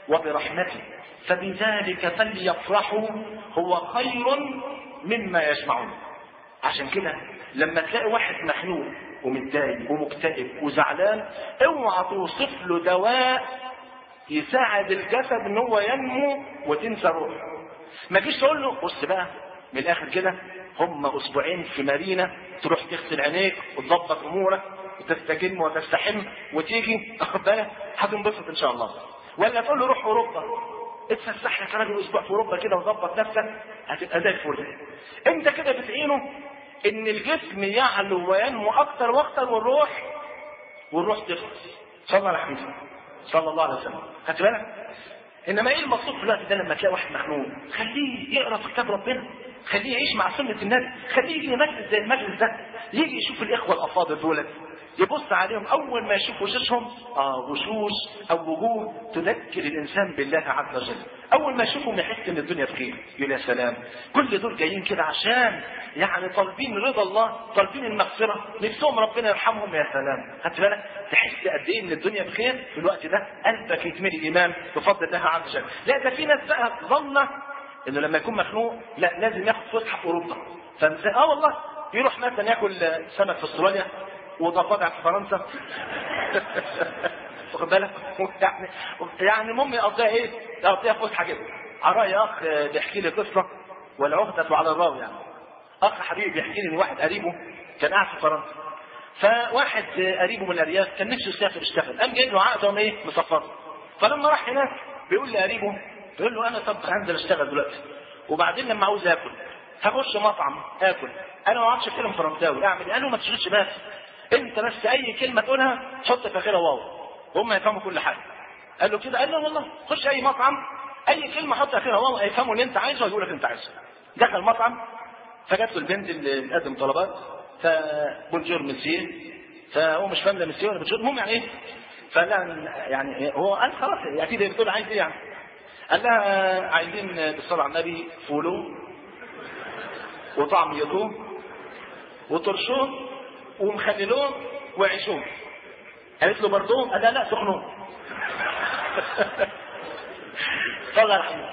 وبرحمته فبذلك فليفرحوا هو خير مما يجمعون. عشان كده لما تلاقي واحد مخنوق ومتضايق ومكتئب وزعلان، اوعى توصف له دواء يساعد الجسد ان هو ينمو وتنسى روحه. ما تجيش تقول له بص بقى من الاخر كده هم اسبوعين في مارينا تروح تغسل عينيك وتظبط امورك وتستجم وتستحم وتيجي اخد بالك هتنبسط ان شاء الله. ولا تقول له روح اوروبا اتفسح لك راجل اسبوع في اوروبا كده وظبط نفسك هتبقى زي الفل. انت كده بتعينه ان الجسم يعلو وينمو اكتر واكتر والروح والروح تخلص. صلى الله على حبيبه صلى الله عليه وسلم. خدت بالك؟ انما ايه المطلوب في الوقت ده لما تلاقي واحد مخنوق؟ خليه يقرا في كتاب ربنا، خليه يعيش مع سنه النبي، خليه يجي مجلس زي المجلس ده، يجي يشوف الاخوه الافاضل دولت، يبص عليهم اول ما يشوف وشوشهم اه وشوش او وجوه تذكر الانسان بالله عز وجل. اول ما يشوفهم يحس ان الدنيا بخير، يقول يا سلام كل دول جايين كده عشان يعني طالبين رضا الله، طالبين المغفره، نفسهم ربنا يرحمهم. يا سلام خدت بالك؟ تحس قد ايه ان الدنيا بخير في الوقت ده، قلبك يتملي ايمان بفضل الله عز وجل. لا ده في ناس بقى ظنه انه لما يكون مخنوق لا لازم ياخد فسحه في اوروبا. فمثلا اه والله يروح مثلا ياكل سمك في استراليا وضفادع في فرنسا واخد بالك؟ يعني يعني المهم يقضيها ايه؟ يقضيها فسحه كده. على راي اخ بيحكي لي قصه والعهده على الراوي، يعني اخ حبيبي بيحكي لي ان واحد قريبه كان قاعد في فرنسا، فواحد قريبه من الارياف كان نفسه يسافر يشتغل، قام جايب له عقد وقام ايه مصفره. فلما راح هناك بيقول لقريبه بيقول له انا طب هنزل اشتغل دلوقتي وبعدين لما عاوز اكل هخش مطعم اكل، انا ما اعرفش اتكلم فرنساوي اعمل ايه؟ قال له ما تشغلش بس انت بس اي كلمه تقولها حط في اخرها واو هم يفهموا كل حاجه. قال له كده؟ قال له والله خش اي مطعم اي كلمه حط اخرها واو هيفهموا اللي انت عايزه ويقول لك انت عايزه. دخل مطعم فجت له البنت اللي بتقدم طلبات فبونجور مسير، فهو مش فاهم لا مسير ولا بونجور، المهم يعني ايه؟ فقال لها يعني هو قال خلاص اكيد هي بتقول عايز ايه يعني؟ قال لها عايزين بالصلاه على النبي فولو وطعميته وطرشون ومخللون وعيشون. قالت له برضه؟ قال لا لا سخنون. الله يرحمك.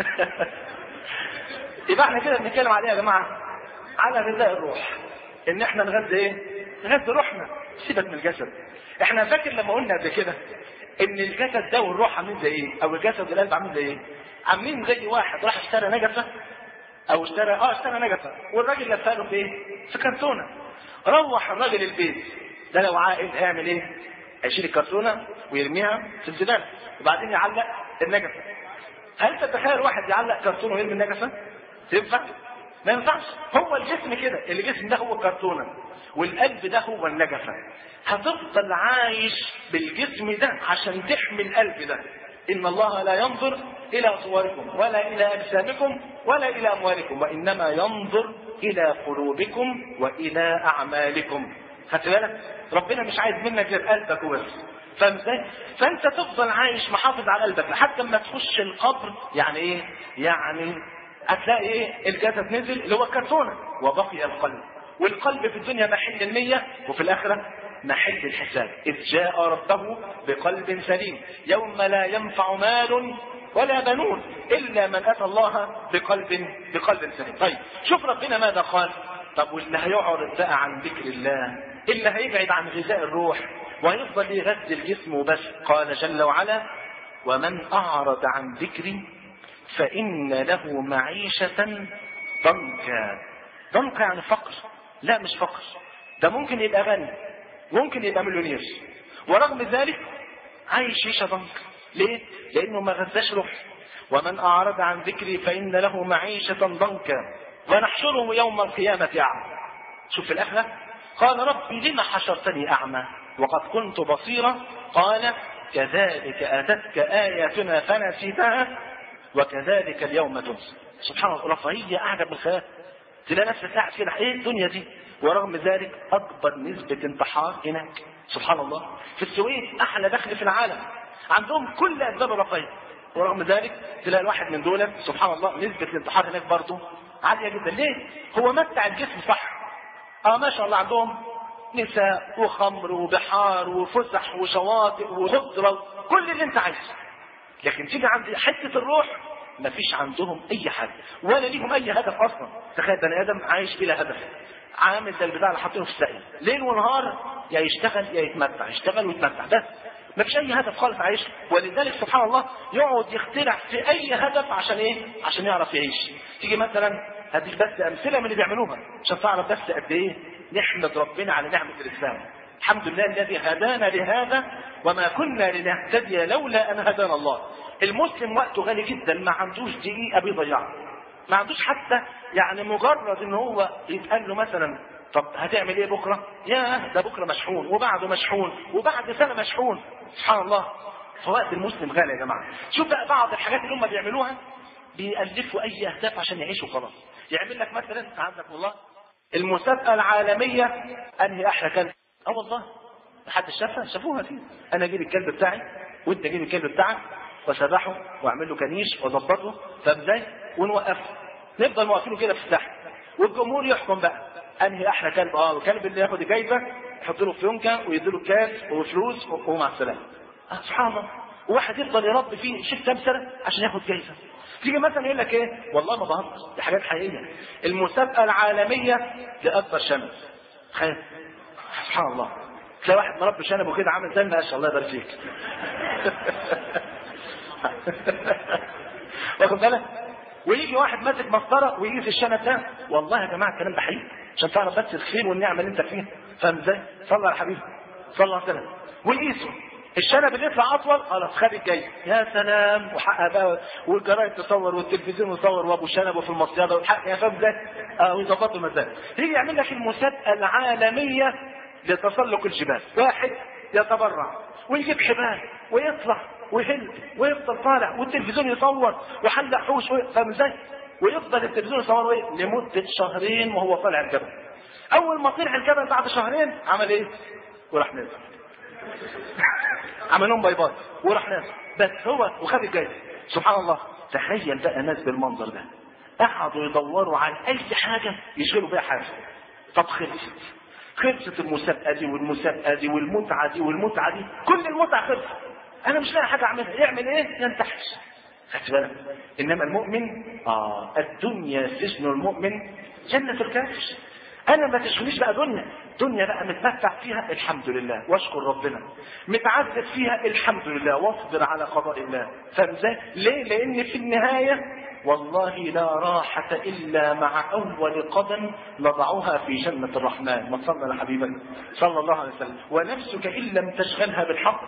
يبقى احنا كده بنتكلم عليه يا جماعه على غذاء الروح، ان احنا نغذي ايه؟ نغذي روحنا، سيبك من الجسد. احنا فاكر لما قلنا قبل كده ان الجسد ده والروح عاملين زي ايه؟ او الجسد والقلب عاملين زي ايه؟ عاملين زي واحد راح اشترى نجفه او اشترى اه اشترى نجفه والراجل لفها له في ايه؟ في كرتونه. روح الراجل البيت ده لو عاقل هيعمل ايه؟ هيشيل الكرتونه ويرميها في الزباله وبعدين يعلق النجفه. هل تتخيل واحد يعلق كرتونه ويرمي النجفه؟ تنفع؟ ما ينفعش. هو الجسم كده، الجسم ده هو الكرتونه والقلب ده هو النجفه. هتفضل عايش بالجسم ده عشان تحمي القلب ده. ان الله لا ينظر الى صوركم ولا الى اجسامكم ولا الى اموالكم وانما ينظر الى قلوبكم والى اعمالكم. خدت بالك؟ ربنا مش عايز منك غير قلبك وبس. فاهم ازاي؟ فانت تفضل عايش محافظ على قلبك لحد ما تخش القبر. يعني ايه؟ يعني هتلاقي ايه؟ الجسد نزل اللي هو الكرتونه وبقي القلب. والقلب في الدنيا محل النيه وفي الاخره محل الحساب. اذ جاء ربه بقلب سليم يوم لا ينفع مال ولا بنون الا من اتى الله بقلب بقلب سليم. طيب شوف ربنا ماذا قال. طب واللي هيعرض بقى عن ذكر الله، اللي هيبعد عن غذاء الروح وهيفضل يغذي الجسم وبس، قال جل وعلا ومن اعرض عن ذكري فان له معيشه ضنكا. ضنكا يعني فقر؟ لا مش فقر، ده ممكن يبقى غني ممكن يبقى مليونير ورغم ذلك عايش عيشه ضنك. ليه؟ لانه ما غذاش روح. ومن اعرض عن ذكري فان له معيشه ضنكا ونحشره يوم القيامه اعمى. شوف في الاخره قال ربي لما حشرتني اعمى وقد كنت بصيرا قال كذلك اتتك اياتنا فنسيتها وكذلك اليوم تنسى. سبحان الله، رفاهيه اعجب من الخيال. تلاقي نفسك قاعد كده ايه الدنيا دي ورغم ذلك اكبر نسبه انتحار هناك. سبحان الله، في السويد احلى دخل في العالم، عندهم كل اسباب الرفاهيه ورغم ذلك تلاقي الواحد من دول سبحان الله نسبه الانتحار هناك برضه عاليه جدا. ليه؟ هو متع الجسم صح، اه ما شاء الله عندهم نساء وخمر وبحار وفسح وشواطئ وخضره كل اللي انت عايزه، لكن تيجي عند حته الروح مفيش عندهم اي حاجه ولا ليهم اي هدف اصلا. تخيل بني ادم عايش بلا هدف، عامل زي البتاع اللي حاطينه في السقي ليل ونهار، يا يشتغل يا يتمتع، يشتغل ويتمتع، بس مفيش اي هدف خالص عايش. ولذلك سبحان الله يقعد يخترع في اي هدف عشان ايه؟ عشان يعرف يعيش. تيجي مثلا هديك بس امثله من اللي بيعملوها عشان تعرف بس قد ايه نحمد ربنا على نعمه الاسلام. الحمد لله الذي هدانا لهذا وما كنا لنهتدي لولا ان هدانا الله. المسلم وقته غالي جدا، ما عندوش دقيقه بيضيعها، ما عندوش حتى يعني مجرد ان هو يتقال له مثلا طب هتعمل ايه بكره؟ ياه ده بكره مشحون وبعده مشحون وبعد سنه مشحون. سبحان الله. فوقت المسلم غالي يا جماعه. شوف بقى بعض الحاجات اللي هم بيعملوها، بيألفوا اي اهداف عشان يعيشوا خلاص. يعمل لك مثلا عندك والله المسابقه العالميه انهي احلى كلب. اه والله حد شافها؟ شافوها فيه. انا اجيب الكلب بتاعي وانت تجيب الكلب بتاعك واسبحه واعمل له كنيش واظبطه، فاهم ازاي؟ ونوقفه، نفضل موقفينه كده في الساحه والجمهور يحكم بقى انهي احلى كلب. اه الكلب اللي ياخد جايزه يحط له فيونكه ويديله الكاس وفلوس ومع السلامه. آه سبحان الله. وواحد يفضل يربي فيه شوف كام سنه عشان ياخد جايزه. تيجي مثلا يقول لك ايه؟ والله ما بهزر، دي حاجات حقيقيه. المسابقه العالميه لاكبر شنب. خير. سبحان الله. تلاقي واحد مربي شنبه كده عامل زي المقاش، الله يبارك فيك. واخد بالك؟ ويجي واحد ماسك مسطره ويقيس الشنب ده. والله يا جماعه الكلام ده حقيقي عشان تعرف بس الخير والنعمه اللي انت فيها، فاهم ازاي؟ صلى على حبيبي صلى الله عليه وسلم. ويقيسه الشنب اللي يطلع اطول خلاص خد الجاي. يا سلام. وحقق بقى والجرايد تصور والتلفزيون يصور وابو شنب في المصيده والحق يا فاهم ازاي؟ اه ويظبطوا المزاج. يجي يعمل لك المسابقه العالميه لتسلق الجبال. واحد يتبرع ويجيب حبال ويطلع ويهل ويفضل طالع والتلفزيون يصور وحلق حوش، فاهم ازاي؟ ويفضل التلفزيون يصور ايه؟ لمده شهرين وهو طالع الجبل. اول ما طلع الجبل بعد شهرين عمل ايه؟ وراح نازل. عمل لهم باي باي وراح نازل. بس هو وخد الجايزه. سبحان الله. تخيل بقى ناس بالمنظر ده قعدوا يدوروا على اي حاجه يشغلوا بيها حاجه. طب خلصت خلصت المسابقه دي والمسابقه دي والمتعه دي والمتعه دي، كل المتعه خلصت. انا مش لاقي حاجه اعملها. يعمل ايه؟ ينتحش. خدت بالك؟ انما المؤمن اه الدنيا سجن المؤمن جنه الكافر. انا ما تشغليش بقى دنيا دنيا بقى متمتع فيها الحمد لله واشكر ربنا، متعذب فيها الحمد لله واصبر على قضاء الله. فاهم ازاي؟ ليه؟ لان في النهايه والله لا راحة إلا مع أول قدم نضعها في جنة الرحمن. ما صلى على حبيبك صلى الله عليه وسلم. ونفسك إن لم تشغلها بالحق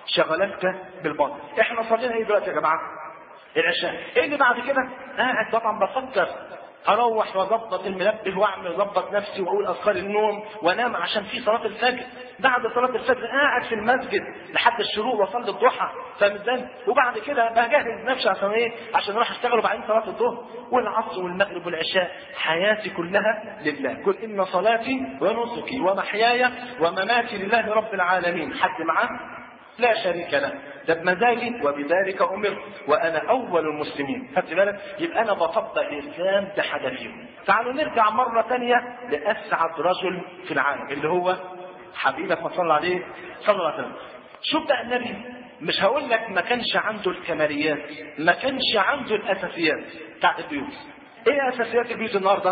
شغلتك بالباطل. احنا صلينا ايه دلوقتي يا جماعة؟ العشاء. ايه اللي بعد كده؟ قاعد طبعا بفكر اروح واظبط المنبه واعمل اظبط نفسي واقول اذكار النوم وانام عشان في صلاه الفجر. بعد صلاه الفجر قاعد في المسجد لحد الشروق واصلي الضحى، فاهم ازاي؟ وبعد كده بجهز نفسي عشان ايه؟ عشان اروح اشتغل وبعدين صلاه الظهر والعصر والمغرب والعشاء. حياتي كلها لله. قل ان صلاتي ونسكي ومحياي ومماتي لله رب العالمين. حد معاه؟ لا شريك له. ده بمزاجي وبذلك امرت وانا اول المسلمين. خدت بالك؟ يبقى انا بطبق الاسلام بحاجه فيهم. تعالوا نرجع مره ثانيه لاسعد رجل في العالم اللي هو حبيبك ما صلى عليه صلى الله عليه وسلم. شوف بقى النبي، مش هقول لك ما كانش عنده الكماليات، ما كانش عنده الاساسيات بتاعت البيوت. ايه اساسيات البيوت النهارده؟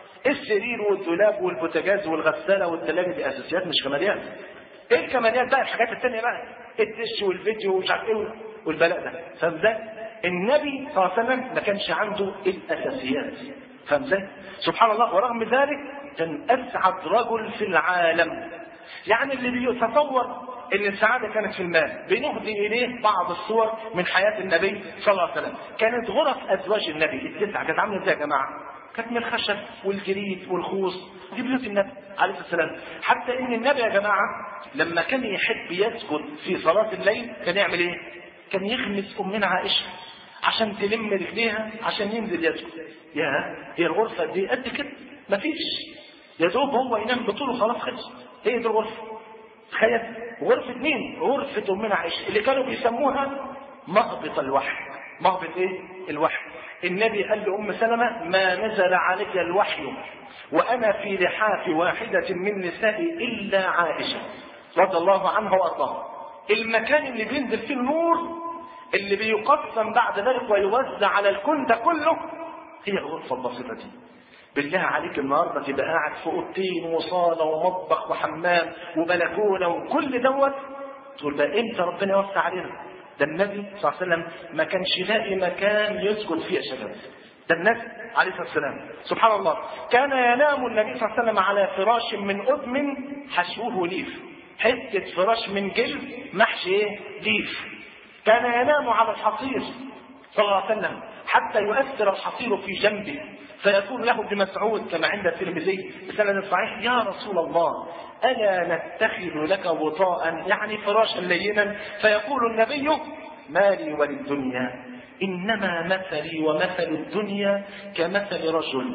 السرير والدولاب والبوتاجاز والغساله والثلاجه، دي اساسيات مش كماليات. ايه الكماليات بقى؟ الحاجات الثانيه بقى الدش والفيديو ومش عارف ايه والبلاء ده. فاهم ازاي؟ النبي صلى الله عليه وسلم ما كانش عنده الاساسيات. فاهم ازاي؟ سبحان الله. ورغم ذلك كان اسعد رجل في العالم. يعني اللي بيتصور ان السعاده كانت في المال بنهدي اليه بعض الصور من حياه النبي صلى الله عليه وسلم. كانت غرف ازواج النبي التسعه كانت عامله ازاي يا جماعه؟ كانت من الخشب والجريد والخوص. دي بيوت النبي عليه الصلاه والسلام. حتى ان النبي يا جماعه لما كان يحب يسجد في صلاه الليل كان يعمل ايه؟ كان يغمس امنا عائشه عشان تلم رجليها عشان ينزل يسجد. يا هي الغرفه دي قد كده مفيش، يا دوب هو ينام بطوله خلاص خلص. هي دي الغرفه. تخيل غرفه مين؟ غرفه امنا عائشه اللي كانوا بيسموها مهبط الوحي. مهبط ايه؟ الوحي. النبي قال لأم سلمة ما نزل علي الوحي وأنا في لحاف واحدة من نسائي إلا عائشة رضي الله عنها وأرضاها. المكان اللي بينزل فيه النور اللي بيقسم بعد ذلك ويوزع على الكون ده كله هي الغرفة البسيطة دي. بالله عليك النهارده تبقى قاعد في اوضتين وصاله ومطبخ وحمام وبلكونه وكل دوت، تقول بقى امتى ربنا يوسع علينا؟ ده النبي صلى الله عليه وسلم ما كانش يلاقي مكان يسكن فيه يا شباب. ده النبي عليه الصلاه والسلام سبحان الله كان ينام النبي صلى الله عليه وسلم على فراش من أدم حشوه ليف، حته فراش من جلد محشي ايه؟ ليف. كان ينام على الحصير صلى الله عليه وسلم حتى يؤثر الحصير في جنبه، فيقول له ابن مسعود كما عند الترمذي بسند صحيح: يا رسول الله ألا نتخذ لك وطاء يعني فراشا لينا؟ فيقول النبي: ما لي وللدنيا إنما مثلي ومثل الدنيا كمثل رجل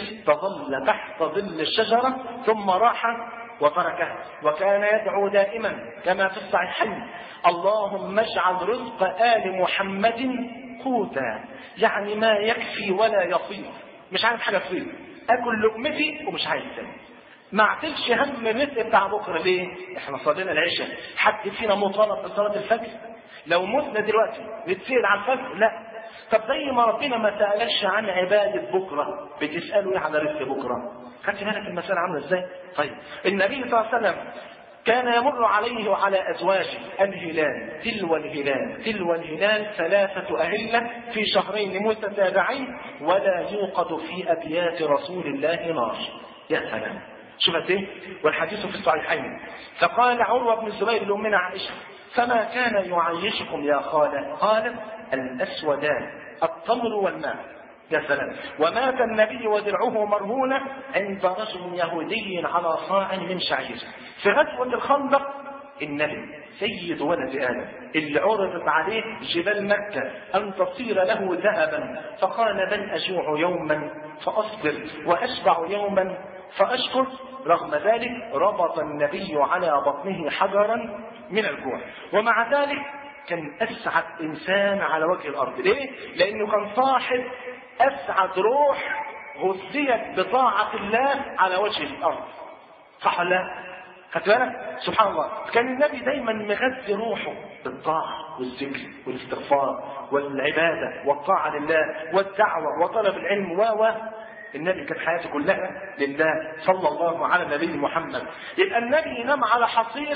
استظل تحت ظل الشجرة ثم راح وتركها، وكان يدعو دائما كما في الصحيحين: اللهم اجعل رزق آل محمد قوتا، يعني ما يكفي ولا يطيب، مش عايز حاجه فيه، اكل لقمتي ومش عايز تاني، ما اعتلش هم الرزق بتاع بكره. ليه؟ احنا صلينا العشاء، حد فينا مطالب بصلاه الفجر؟ لو متنا دلوقتي نتسال عن الفجر؟ لا. طب زي ما ربنا ما سالكش عن عباده بكره، بتساله ايه على رزق بكره؟ خدت بالك المساله عامله ازاي؟ طيب النبي صلى الله عليه وسلم كان يمر عليه وعلى أزواجه الهلال تلو الهلال تلو الهلال ثلاثة أهلة في شهرين متتابعين ولا يوقد في أبيات رسول الله نار. يا سلام، شوفت ايه؟ والحديث في الصحيحين. فقال عروة بن الزبير لأمنا عائشة: فما كان يعيشكم يا خالة؟ قالت: الأسودان التمر والماء. يا سلام. ومات النبي ودرعه مرهونة عند رجل يهودي على صاع من شعير. في غزوة الخندق النبي سيد ولد آدم اللي عرضت عليه جبال مكة أن تصير له ذهبا، فقال: بل أجوع يوما فأصبر وأشبع يوما فأشكر. رغم ذلك ربط النبي على بطنه حجرا من الجوع، ومع ذلك كان أسعد إنسان على وجه الأرض. ليه؟ لأنه كان صاحب أسعد روح غذيت بطاعة الله على وجه الأرض. صح ولا لا؟ خدت بالك؟ سبحان الله، كان النبي دايما مغذي روحه بالطاعة والذكر والاستغفار والعبادة والطاعة لله والدعوة وطلب العلم و النبي كانت حياته كلها لله صلى الله على النبي محمد. يبقى النبي ينام على حصير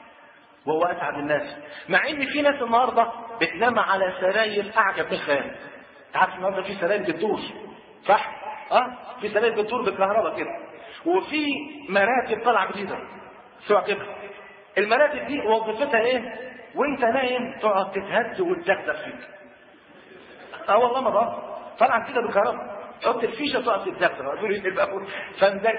وهو أسعد الناس، مع ان في ناس النهارده بتنام على سراير أعجب بالخيال. عارف النهارده في سراير بتدور، صح؟ اه في سراير بتدور بالكهرباء كده، وفي مراتب طالعه جديده سواء كده. المراتب دي وظيفتها ايه؟ وانت نايم تقعد تتهز وتدغدغ فيك. اه والله ما بقى طالعه كده بالكهرباء، تحط الفيشه تقعد تتدغدغ تقول ايه بقى فانزل.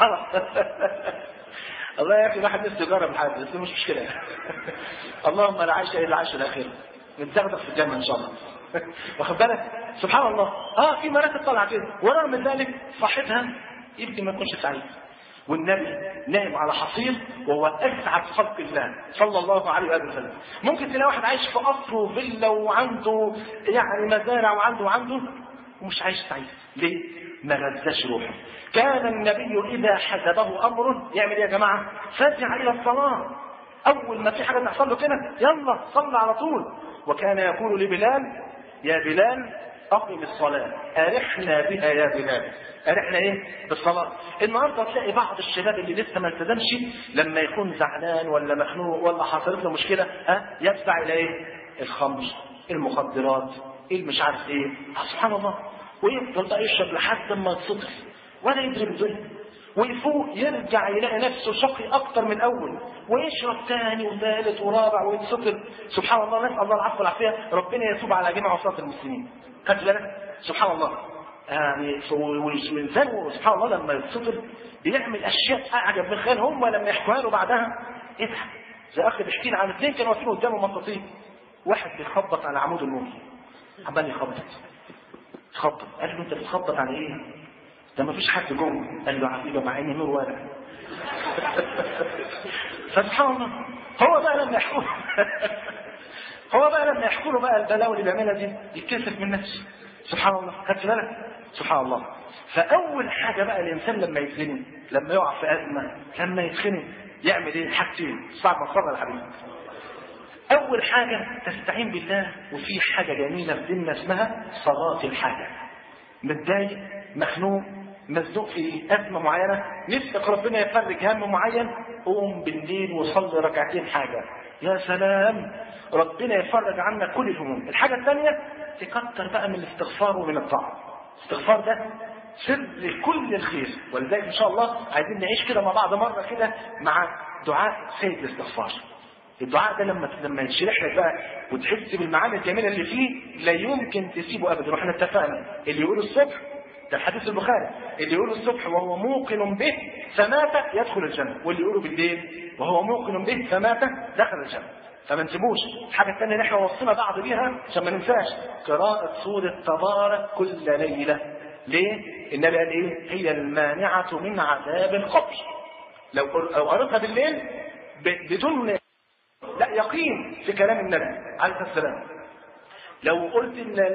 الله يا اخي الواحد نفسه يجرب الحاجه بس مش مشكله. اللهم لا عيش الا عيش الاخره، نتدغدغ في الجنه ان شاء الله. واخد بالك؟ سبحان الله. اه في مراتب طالعه كده، ورغم ذلك صاحبها يمكن ما يكونش سعيد. والنبي نايم على حصير وهو اسعد خلق الله صلى الله عليه واله وسلم. ممكن تلاقي واحد عايش في قصر وفيلا وعنده يعني مزارع وعنده وعنده ومش عايش سعيد. ليه؟ ما غذاش روحه. كان النبي اذا حسبه امر يعمل ايه يا جماعه؟ فزع الى الصلاه. اول ما في حاجه تحصل له كده يلا صلى على طول. وكان يقول لبلال: يا بلال أقم الصلاة، أرحنا بها يا بلال. أرحنا إيه؟ بالصلاة. النهارده تلاقي بعض الشباب اللي لسه ما التزمش لما يكون زعلان ولا مخنوق ولا حصلت له مشكلة ها يدفع إلى إيه؟ الخمر، المخدرات، إيه مش عارف إيه. سبحان الله. ويفضل بقى يشرب لحد ما يتصدر ولا يدري بدنيا، ويفوق يرجع يلاقي نفسه شقي أكتر من أول، ويشرب ثاني وثالث ورابع ويتسطر. سبحان الله، نسأل الله العفو والعافية، ربنا يتوب على جميع عصاة المسلمين. خدت بالك؟ سبحان الله. يعني والإنسان سبحان الله لما يتسطر بيعمل أشياء أعجب من خيال. هم لما يحكوها له بعدها يضحك. زي أخي بيحكي لي عن اثنين كانوا واقفين قدامه مطاطين، واحد بيخبط على عمود النور، عمال يخبط يخبط. قال له: أنت بتخبط على إيه؟ ده ما فيش حد جوه. قال له: عبيبه مع ان نور والع. سبحان الله. هو بقى لما يحكوا هو بقى لما يحكوا له بقى البلاوي اللي بيعملها دي يتكسف من نفسه. سبحان الله. خدت بالك؟ سبحان الله. فاول حاجه بقى الانسان لما يتخنق، لما يقع في ازمه، لما يتخنق يعمل ايه؟ حاجتين. صعب ما تصبر يا حبيبي. اول حاجه تستعين بالله، وفي حاجه جميله في ديننا اسمها صلاه الحاجه. متضايق، مخنوق، مزنوق في ازمه معينه، نفسك ربنا يفرج هم معين، قوم بالليل وصلي ركعتين حاجه، يا سلام، ربنا يفرج عنك كل الهموم. الحاجه الثانيه تكتر بقى من الاستغفار ومن الطاعه. الاستغفار ده سر كل الخير، ولذلك ان شاء الله عايزين نعيش كده مع بعض مره كده مع دعاء سيد الاستغفار. الدعاء ده لما لما يتشرح لك بقى وتحس بالمعاني الجميله اللي فيه لا يمكن تسيبه ابدا. واحنا اتفقنا اللي يقول الصبح، ده الحديث البخاري، اللي يقول الصبح وهو موقن به فمات يدخل الجنه، واللي يقوله بالليل وهو موقن به فمات دخل الجنه. فما نسيبوش. الحاجه الثانيه اللي احنا وصينا بعض بيها عشان ما ننساش، قراءه سوره تبارك كل ليله. ليه؟ النبي قال ايه؟ هي المانعه من عذاب القبر. لو قرأتها بالليل بدون لا يقين في كلام النبي عليه الصلاه والسلام، لو قلت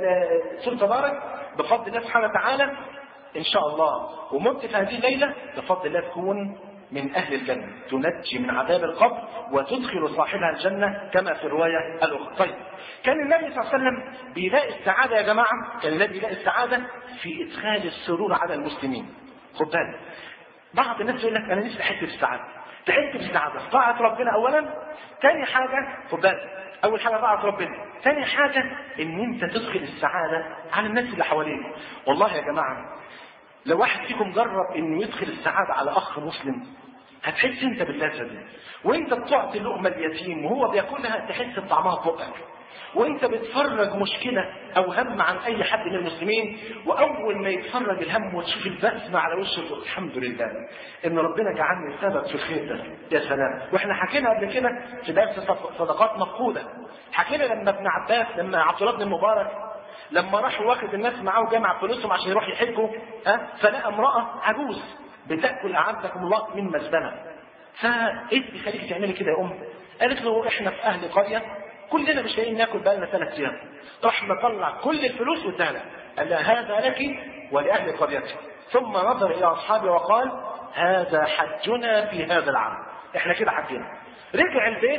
سوره تبارك بفضل الله سبحانه وتعالى ان شاء الله ومت في هذه الليله بفضل الله تكون من اهل الجنه، تنجي من عذاب القبر وتدخل صاحبها الجنه كما في الروايه الاخرى. طيب، كان النبي صلى الله عليه وسلم بيلاقي السعاده يا جماعه، كان النبي بيلاقي السعاده في ادخال السرور على المسلمين. خد بالك، بعض الناس يقول لك انا نفسي احس بالسعاده. تحس بالسعاده في طاعه ربنا اولا، ثاني حاجه خد بالك، اول حاجه طاعه ربنا، ثاني حاجه ان انت تدخل السعاده على الناس اللي حواليك. والله يا جماعه لو واحد فيكم جرب انه يدخل السعاده على اخ مسلم هتحس انت باللذه دي، وانت بتعطي لقمه اليتيم وهو بياكلها تحس بطعمها في بقك، وانت بتفرج مشكله او هم عن اي حد من المسلمين، واول ما يتفرج الهم وتشوف البسمه على وشه الحمد لله ان ربنا جعلني سبب في الخير ده. يا سلام. واحنا حكينا قبل كده في درس صدقات مفقوده، حكينا لما ابن عباس، لما عبد الله بن المبارك لما راح واخد الناس معاه وجمع فلوسهم عشان يروح يحجوا، ها، فلقى امراه عجوز بتاكل اعزكم الله من مزبله. فايه اللي يخليك تعملي كده يا ام؟ قالت له احنا في اهل قريه كلنا مش لاقيين ناكل بقالنا ثلاث ايام. راح مطلع كل الفلوس واداها. قال لها هذا لك ولاهل قريتك. ثم نظر الى اصحابه وقال هذا حجنا في هذا العام، احنا كده حجنا. رجع البيت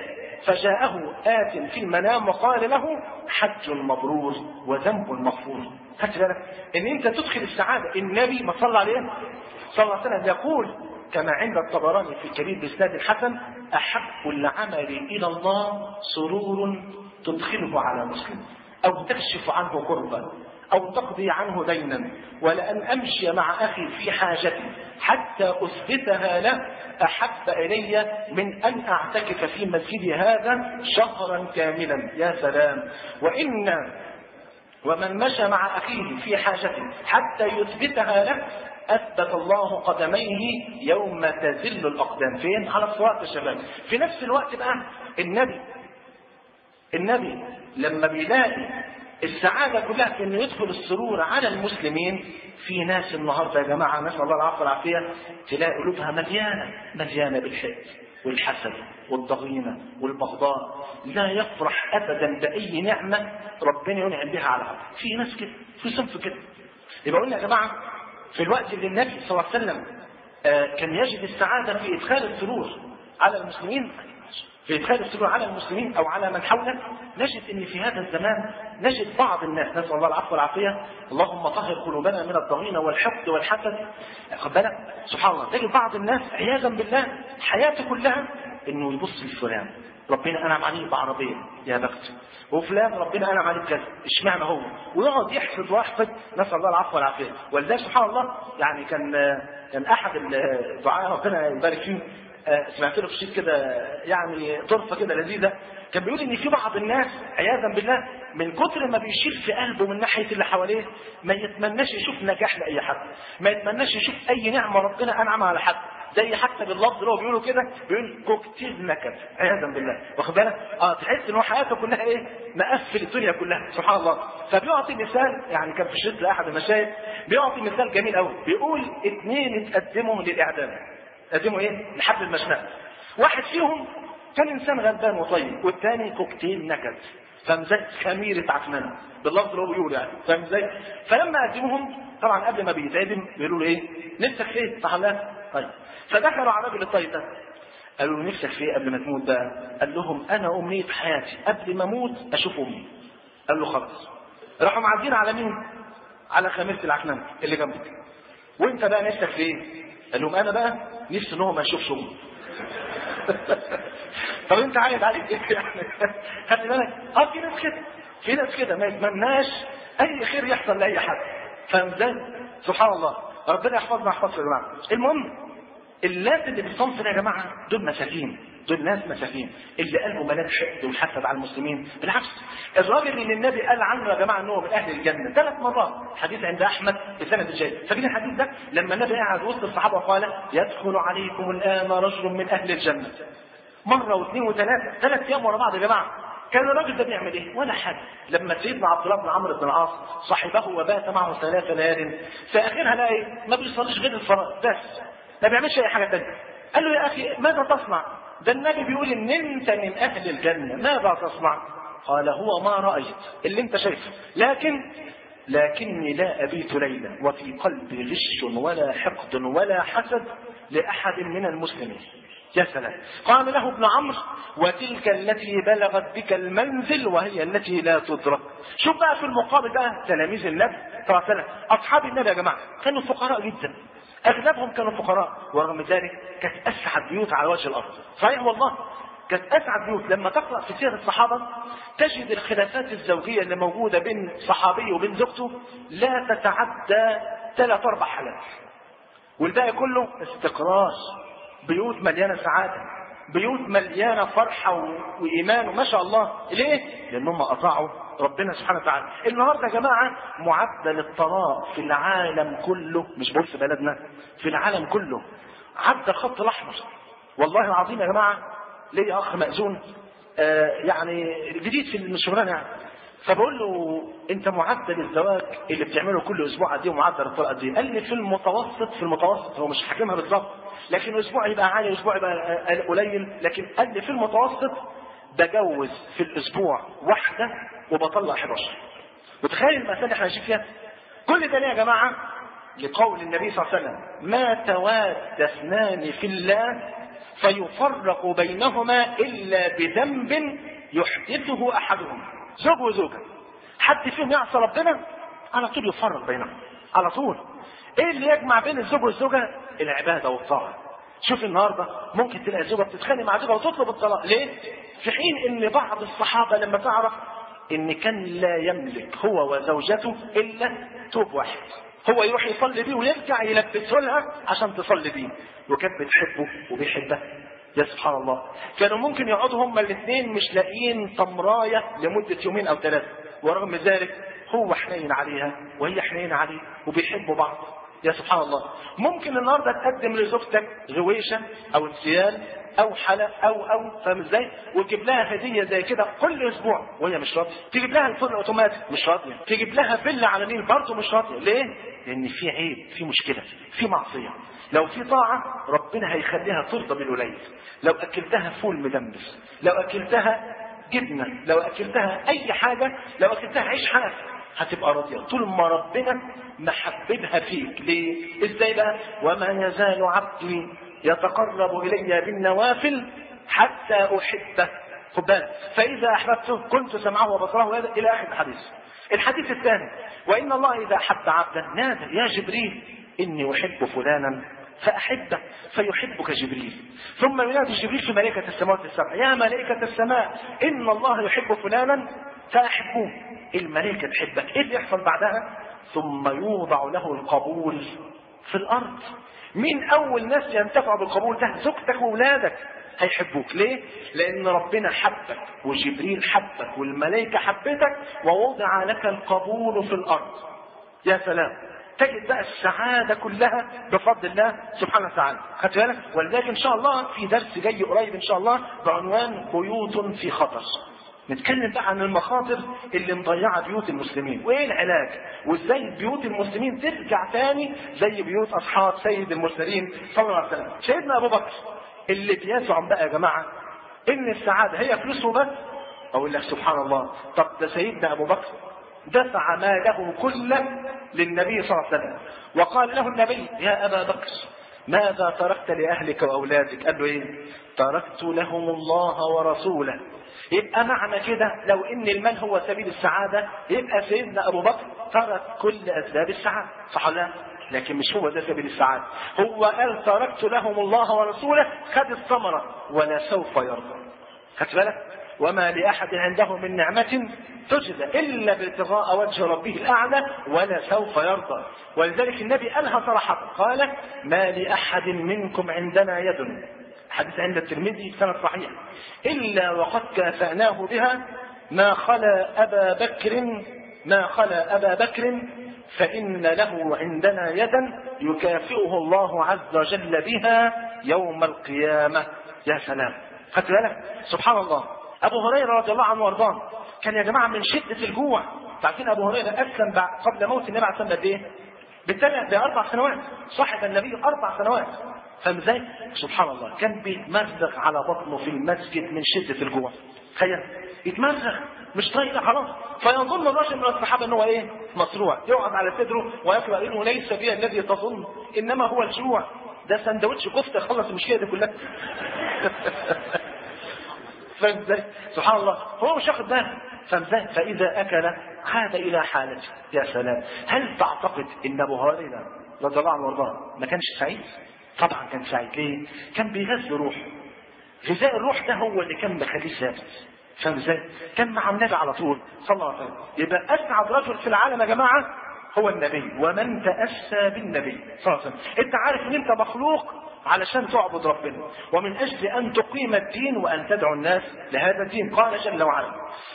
فجاءه آت في المنام وقال له حج مبرور وذنب مغفور. خدت بالك ان انت تدخل السعاده. النبي ما صلى عليه صلى الله عليه وسلم يقول كما عند الطبراني في الكبير بإسناد الحسن: أحب العمل إلى الله سرور تدخله على مسلم، أو تكشف عنه كربا، أو تقضي عنه دينا، ولأن أمشي مع أخي في حاجتي حتى أثبتها له أحب إلي من أن أعتكف في مسجدي هذا شهرا كاملا. يا سلام. وإن ومن مشى مع أخيه في حاجته حتى يثبتها له أثبت الله قدميه يوم تزل الأقدام. فين؟ على الصراط يا شباب. في نفس الوقت بقى النبي النبي لما بيلاقي السعادة كلها في انه يدخل السرور على المسلمين، في ناس النهارده يا جماعة نسأل الله العافية والعافية تلاقي قلوبها مليانة مليانة بالحقد والحسد والضغينة والبغضاء، لا يفرح أبدا بأي نعمة ربنا ينعم بها على عبده. في ناس كده، في صنف كده. يبقى قلنا يا جماعة في الوقت اللي النبي صلى الله عليه وسلم كان يجد السعادة في إدخال السرور على المسلمين، في إدخال السرور على المسلمين أو على من حوله، نجد أن في هذا الزمان نجد بعض الناس نسأل الله العفو والعافية، اللهم طهر قلوبنا من الضغينة والحقد والحسد. خد بالك سبحان الله، تجد بعض الناس عياذا بالله حياته كلها إنه يبص لفلان ربنا أنعم عليه بعربية يا بخت، وفلان ربنا أنعم عليه بكذا اشمعنى هو، ويقعد يحفظ ويحفظ نسأل الله العفو والعافية. ولذلك سبحان الله يعني كان كان أحد الدعاء ربنا يبارك فيه سمعت له في شيء كده يعني طرفه كده لذيذه، كان بيقول ان في بعض الناس عياذا بالله من كتر ما بيشيل في قلبه من ناحيه اللي حواليه ما يتمناش يشوف نجاح لاي حد، ما يتمناش يشوف اي نعمه ربنا انعمها على حد، زي حتى باللفظ اللي هو بيقولوا كده بيقول كوكتيل نكد عياذا بالله. واخد بالك؟ اه تحس ان هو حياته كلها ايه؟ مقفل الدنيا كلها سبحان الله. فبيعطي مثال، يعني كان في شريط لاحد المشايخ بيعطي مثال جميل قوي، بيقول اثنين اتقدموا للاعدام، قدموا ايه؟ لحبل المشنقه. واحد فيهم كان انسان غلبان وطيب، والثاني كوكتيل نكد، فاهم ازاي؟ خميره عكننه باللفظ اللي هو بيقول يعني، فاهم ازاي؟ فلما قدموهم طبعا قبل ما بيتعدم بيقولوا له ايه؟ نفسك في ايه؟ صح لا؟ طيب. فدخلوا على الراجل الطيب ده قالوا له نفسك في ايه قبل ما تموت بقى؟ قال لهم انا امنيه حياتي قبل ما اموت اشوف امي. قال له خلاص. راحوا معدين على مين؟ على خميسة العكنان اللي جنبك. وانت بقى نفسك في ايه؟ قال لهم انا بقى نفسي ان هو ما يشوفش امي. طب انت عايز عليك ايه يعني؟ خلي بالك اه في ناس كده، في ناس كده ما يتمناش اي خير يحصل لاي حد. فاهم ازاي؟ سبحان الله، ربنا يحفظنا يحفظنا يا جماعه. المهم الناس اللي بالصنف ده يا جماعه دول مساكين، دول ناس مساكين اللي قلبه ملان حقد والحسد على المسلمين. بالعكس الراجل اللي النبي قال عنه يا جماعه ان هو من اهل الجنه ثلاث مرات، حديث عند احمد بسند الجيد. فاكرين الحديث ده لما النبي قعد وسط الصحابه وقال يدخل عليكم الان رجل من اهل الجنه، مره واثنين وثلاثه، ثلاث ايام ورا بعض يا جماعه. كان الراجل ده بيعمل ايه؟ ولا حاجه. لما سيدنا عبد الله بن عمرو بن العاص صاحبه وبات معه ثلاث ليال، في اخرها لقى ايه؟ ما بيصليش غير الفرائض بس، ما بيعملش اي حاجه ثانيه. قال له يا اخي ماذا تصنع؟ ده النبي بيقول ان انت من اهل الجنه، ماذا تصنع؟ قال هو ما رايت اللي انت شايفه، لكن لكني لا ابيت ليله وفي قلبي غش ولا حقد ولا حسد لاحد من المسلمين. يا سلام. قال له ابن عمرو وتلك التي بلغت بك المنزل وهي التي لا تدرك. شوف بقى في المقابل بقى تلاميذ النبي صلى الله عليه وسلم، اصحاب النبي يا جماعه كانوا فقراء جدا، اغلبهم كانوا فقراء، ورغم ذلك كانت اسعد بيوت على وجه الارض. صحيح والله كانت اسعد بيوت. لما تقرا في سير الصحابه تجد الخلافات الزوجيه اللي موجوده بين صحابي وبين زوجته لا تتعدى ثلاث اربع حالات، والباقي كله استقرار، بيوت مليانه سعاده، بيوت مليانه فرحه وايمان وما شاء الله. ليه؟ لانهم اطاعوا ربنا سبحانه وتعالى. النهارده يا جماعه معدل الطلاق في العالم كله، مش بقول في بلدنا، في العالم كله عدى الخط الاحمر. والله العظيم يا جماعه ليا اخ مأذون آه يعني جديد في الشغلانه يعني، فبقول له انت معدل الزواج اللي بتعمله كل اسبوع قد ايه ومعدل الطلاق قد ايه؟ قال لي في المتوسط، في المتوسط هو مش حاكمها بالظبط، لكن اسبوع يبقى عالي اسبوع يبقى قليل، لكن قال لي في المتوسط بجوز في الاسبوع واحده وبطلق احد عشر. متخيل المأساة اللي احنا عايشين فيها؟ كل ده ليه يا جماعه؟ لقول النبي صلى الله عليه وسلم ما تواد اثنان في الله فيفرق بينهما الا بذنب يحدثه احدهم. زوج وزوجه حد فيهم يعصى ربنا على طول يفرق بينهم على طول. ايه اللي يجمع بين الزوج والزوجه؟ العباده والطاعه. شوف النهارده ممكن تلاقي زوجه بتتخانق مع زوجها وتطلب الطلاق، ليه؟ في حين ان بعض الصحابه لما تعرف ان كان لا يملك هو وزوجته الا ثوب واحد، هو يروح يصلي بيه ويرجع يلبسه لها عشان تصلي بيه، وكانت بتحبه وبيحبها. يا سبحان الله، كانوا ممكن يقعدوا هما الاثنين مش لاقيين تمرايه لمده يومين او ثلاثه، ورغم ذلك هو حنين عليها وهي حنينه عليه وبيحبوا بعض. يا سبحان الله. ممكن النهارده تقدم لزوجتك غويشه او انسيال او حلق او او فاهم ازاي، وتجيب لها هديه زي كده كل اسبوع وهي مش راضيه، تجيب لها الفرن الاوتوماتيك مش راضيه، تجيب لها فيلا على النيل برضه مش راضيه. ليه؟ لان في عيب، في مشكله، في معصيه. لو في طاعه ربنا هيخليها ترضى بالقليل. لو اكلتها فول مدمس، لو اكلتها جبنه، لو اكلتها اي حاجه، لو اكلتها عيش حاف هتبقى راضيه طول ما ربنا محببها فيك. ليه؟ ازاي بقى؟ وما يزال عبدي يتقرب الي بالنوافل حتى احبه. خد بالك، فاذا احببته كنت سمعه وبصره الى اخر الحديث. الحديث الثاني وان الله اذا احب عبدا نادى يا جبريل اني احب فلانا فاحبه فيحبك جبريل. ثم ينادي جبريل في ملائكه السماوات السبع يا ملائكه السماء ان الله يحب فلانا فاحبوه. الملائكه تحبك. ايه اللي يحصل بعدها؟ ثم يوضع له القبول في الارض. مين اول ناس ينتفع بالقبول ده؟ زوجتك واولادك هيحبوك. ليه؟ لان ربنا حبك وجبريل حبك والملائكه حبتك ووضع لك القبول في الارض. يا سلام، تجد بقى السعاده كلها بفضل الله سبحانه وتعالى. خدت بالك؟ ولذلك ان شاء الله في درس جاي قريب ان شاء الله بعنوان بيوت في خطر. نتكلم بقى عن المخاطر اللي مضيعه بيوت المسلمين وايه العلاج، وازاي بيوت المسلمين ترجع تاني زي بيوت اصحاب سيد المرسلين صلى الله عليه وسلم. سيدنا ابو بكر اللي بيزعم بقى يا جماعه ان السعاده هي فلوسه بس، اقول لك سبحان الله، طب ده سيدنا ابو بكر دفع ماله كله للنبي صلى الله عليه وسلم، وقال له النبي يا ابا بكر ماذا تركت لأهلك وأولادك؟ قال له إيه؟ تركت لهم الله ورسوله. يبقى معنى كده لو إن المال هو سبيل السعادة يبقى سيدنا أبو بكر ترك كل أسباب السعادة، صح ولا لا؟ لكن مش هو ده سبيل السعادة. هو قال تركت لهم الله ورسوله، خد الثمرة ولا سوف يرضى. خدت بالك؟ وما لأحد عنده من نعمة تجزى إلا ابتغاء وجه ربه الأعلى ولا سوف يرضى. ولذلك النبي قالها صراحة، قال ما لأحد منكم عندنا يد، حديث عند الترمذي سند صحيح، إلا وقد كافأناه بها ما خلا أبا بكر ما خلا أبا بكر فإن له عندنا يدا يكافئه الله عز وجل بها يوم القيامة. يا سلام، خدت بالك؟ سبحان الله. أبو هريرة رضي الله عنه وارضاه كان يا جماعة من شدة الجوع، تعرفين أبو هريرة أسلم قبل موت النبي عليه الصلاة والسلام بإيه؟ بالثلاث بأربع سنوات، صاحب النبي أربع سنوات. فاهم ازاي؟ سبحان الله، كان بيتمزق على بطنه في المسجد من شدة الجوع. تخيل يتمزق مش طايق خلاص، فيظن الرجل من الصحابة ان هو ايه؟ مصروع، يقعد على صدره ويقرأ انه ليس بي الذي تظن انما هو الجوع، ده سندوتش كفته خلص المشكله دي كلها. فاهم ازاي؟ سبحان الله، هو مش واخد باله. فاهم ازاي؟ فاذا اكل عاد الى حالته. يا سلام، هل تعتقد ان ابو هريره رضي الله عنه وارضاه ما كانش سعيد؟ طبعا كان سعيد. ليه؟ كان بيغذي روحه. غذاء الروح ده هو اللي كان مخليه ثابت. فاهم ازاي؟ كان مع النبي على طول صلى الله عليه وسلم. يبقى اسعد رجل في العالم يا جماعه هو النبي، ومن تأسى بالنبي صلى الله عليه وسلم. انت عارف ان انت مخلوق علشان تعبد ربنا، ومن اجل ان تقيم الدين وان تدعو الناس لهذا الدين. قال جل وعلا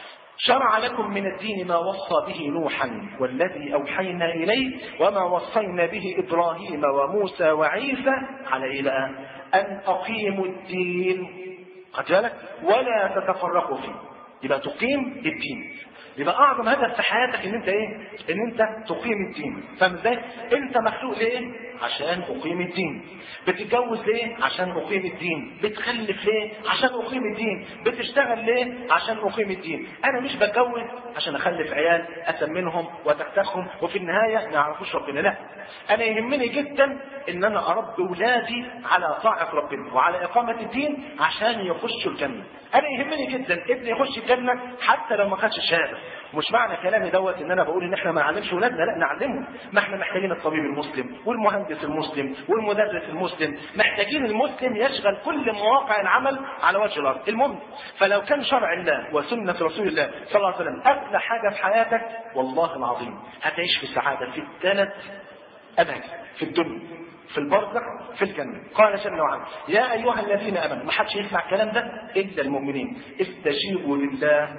شرع لكم من الدين ما وصى به نوحا والذي اوحينا اليه وما وصينا به ابراهيم وموسى وعيسى على الى ان اقيموا الدين، قد بالك، ولا تتفرقوا فيه. يبقى تقيم الدين. يبقى اعظم هدف في حياتك ان انت ايه؟ ان انت تقيم الدين. فاهم ازاي؟ انت مخلوق ليه؟ عشان اقيم الدين. بتتجوز ليه؟ عشان اقيم الدين. بتخلف ليه؟ عشان اقيم الدين. بتشتغل ليه؟ عشان اقيم الدين. انا مش بتجوز عشان اخلف عيال اسمنهم وتكتخهم وفي النهايه ما يعرفوش ربنا، لا. انا يهمني جدا ان انا اربي اولادي على طاعه ربنا وعلى اقامه الدين عشان يخشوا الجنه. انا يهمني جدا ابني يخش الجنه حتى لو ما خدش شهاده. مش معنى كلامي دوت ان انا بقول ان احنا ما نعلمش اولادنا، لا نعلمهم. ما احنا محتاجين الطبيب المسلم والمهندس المسلم والمدرس المسلم، محتاجين المسلم يشغل كل مواقع العمل على وجه الارض. المهم، فلو كان شرع الله وسنه رسول الله صلى الله عليه وسلم اغلى حاجه في حياتك، والله العظيم هتعيش في سعاده في الثلاث اماكن، في الدنيا، في البرزخ، في الجنة. قال جل وعلا يا أيها الذين آمنوا، ما حدش يسمع الكلام ده إلا المؤمنين، استجيبوا لله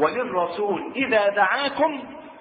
وللرسول إذا دعاكم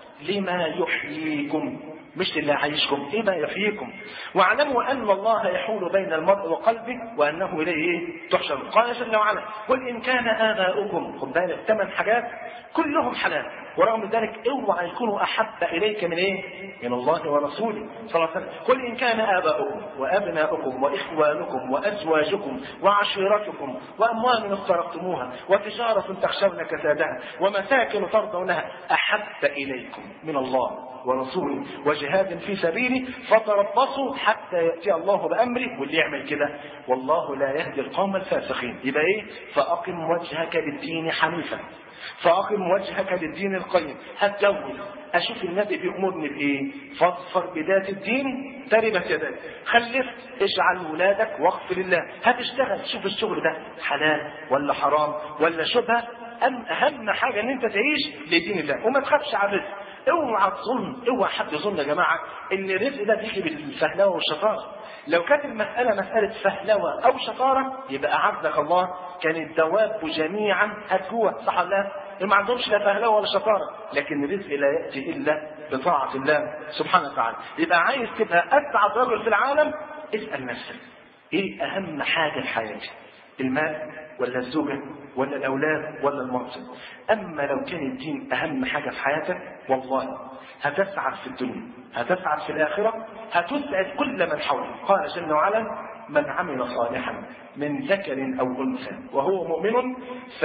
لما يحييكم، مش لله يعيشكم، لما يحييكم، واعلموا أن الله يحول بين المرء وقلبه وأنه إليه تحشر. قال جل وعلا قل إن كان آباؤكم، خد بالك ثمان حاجات كلهم حلال، ورغم ذلك اوعى يكونوا احب اليك من ايه؟ من الله ورسوله صلى الله عليه وسلم. قل ان كان اباؤكم وابناؤكم واخوانكم وازواجكم وعشيرتكم واموال اقترفتموها وتجاره تخشون كسادها ومساكن ترضونها احب اليكم من الله ورسوله وجهاد في سبيله فتربصوا حتى ياتي الله بامره، واللي يعمل كده والله لا يهدي القوم الفاسقين. يبقى ايه؟ فاقم وجهك للدين حنيفا، فأقم وجهك للدين القيم. هتجوز، أشوف النبي بيأمرني بإيه؟ فاظفر بذات الدين تربت يداك. خلفت، اجعل ولادك وقف لله. هتشتغل، شوف الشغل ده حلال ولا حرام ولا شبهة. أم أهم حاجة إن أنت تعيش لدين الله وما تخافش على الرزق. اوعى تظن، اوعى حد يظن يا جماعة إن الرزق ده بيجي بالفهلوة والشطارة. لو كانت المسألة مسألة فهلوة أو شطارة يبقى أعزك الله كان الدواب جميعا هتجوع، صح ولا لا؟ ما عندهمش لا فهلوة ولا شطارة، لكن الرزق لا يأتي إلا بطاعة الله سبحانه وتعالى. يبقى عايز تبقى أسعد رجل في العالم، اسأل نفسك إيه أهم حاجة في حياتي؟ المال ولا الزوجة ولا الأولاد ولا المنصب؟ أما لو كان الدين أهم حاجة في حياتك والله هتسعد في الدنيا، هتسعد في الآخرة، هتسعد كل من حولك. قال جل وعلا من عمل صالحا من ذكر أو أنثى وهو مؤمن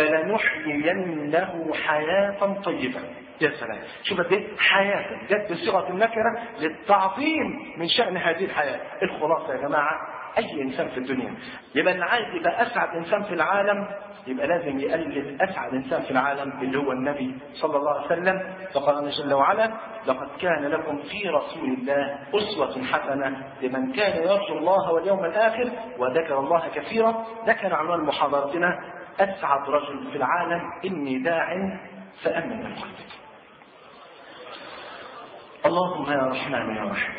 فلنحيينه حياة طيبة. يا سلام، شوف قد ايه حياة جت بصيغة النكرة للتعظيم من شأن هذه الحياة. الخلاصة يا جماعة اي انسان في الدنيا. يبقى اللي عايز يبقى اسعد انسان في العالم يبقى لازم يقلد اسعد انسان في العالم اللي هو النبي صلى الله عليه وسلم. فقال جل وعلا: لقد كان لكم في رسول الله اسوة حسنة لمن كان يرجو الله واليوم الاخر وذكر الله كثيرا. ده كان عنوان محاضرتنا: اسعد رجل في العالم اني داع فامن من قلبك. اللهم يا رحمن يا رحيم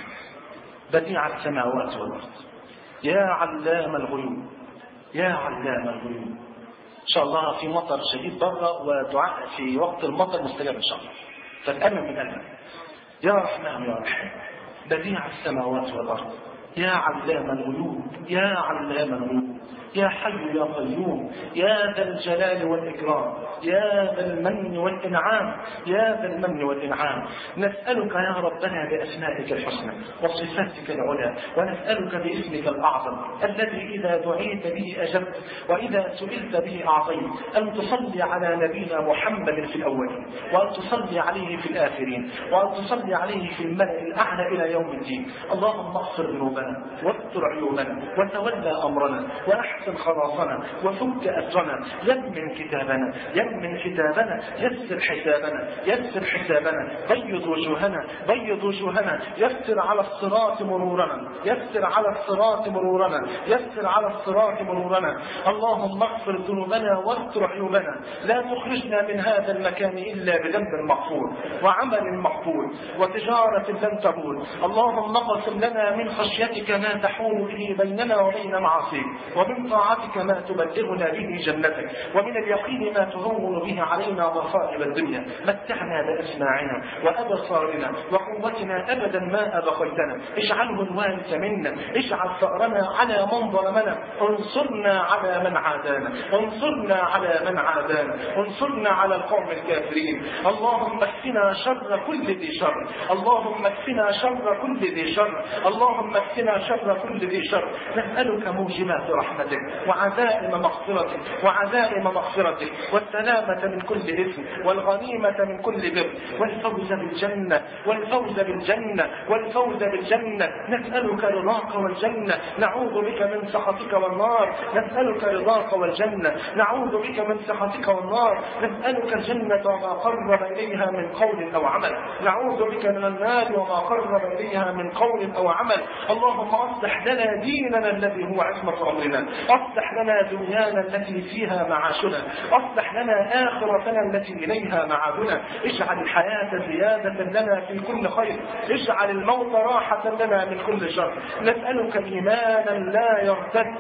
بديع السماوات والارض يا علام الغيوب يا علام الغيوب. ان شاء الله في مطر شديد بره ودعاء في وقت المطر مستجاب ان شاء الله، فتأمن من قلبك. يا رحمن يا رحيم بديع السماوات والارض يا علام الغيوب يا علام الغيوب يا حي يا قيوم يا ذا الجلال والإكرام يا ذا المن والإنعام يا ذا المن والإنعام. نسألك يا ربنا بأسمائك الحسنى وصفاتك العلى، ونسألك باسمك الأعظم الذي إذا دعيت به أجبت وإذا سئلت به أعطيت، أن تصلي على نبينا محمد في الأولين، وأن تصلي عليه في الآخرين، وأن تصلي عليه في الملأ الأعلى إلى يوم الدين. اللهم اغفر ذنوبنا واستر عيوبنا وتولى أمرنا وأحسن خلاصنا وفك أسرنا، يمن كتابنا يمن كتابنا يسر حسابنا يسر حسابنا بيض وجوهنا بيض وجوهنا يسر على الصراط مرورنا يسر على الصراط مرورنا يسر على الصراط مرورنا. اللهم اغفر ذنوبنا واستر عيوبنا، لا تخرجنا من هذا المكان إلا بذنب مغفور وعمل مقبول وتجارة لن تبور. اللهم اقسم لنا من خشيتك ما تحول به بيننا وبين معاصيك، ومن طاعتك ما تبلغنا به جنتك، ومن اليقين ما تهون به علينا مصائب الدنيا. متعنا بأسماعنا وأبصارنا وقوتنا أبدا ما أبقيتنا، اجعله الوارث منا، اجعل ثأرنا على من ظلمنا، انصرنا على من عادانا انصرنا على من عادانا انصرنا على القوم الكافرين. اللهم اكفنا شر كل ذي شر اللهم اكفنا شر كل ذي شر اللهم اكفنا شر كل ذي شر. نسألك موجبات رحمتك وعزائم مغفرتك وعزائم مغفرتك والسلامة من كل إثم والغنيمة من كل بر والفوز بالجنة والفوز بالجنة والفوز بالجنة. نسألك رضاك والجنة، نعوذ بك من سخطك والنار. نسألك رضاك والجنة، نعوذ بك من سخطك والنار. نسألك الجنة وما قرب إليها من قول أو عمل، نعوذ بك من النار وما قرب إليها من قول أو عمل. اللهم أصلح لنا ديننا الذي هو عصمة أمرنا، أصلح لنا دنيانا التي فيها معاشنا، أصلح لنا آخرتنا التي إليها معادنا. اجعل الحياة زيادة لنا في كل خير، اجعل الموت راحة لنا من كل شر. نسألك إيمانا لا يرتد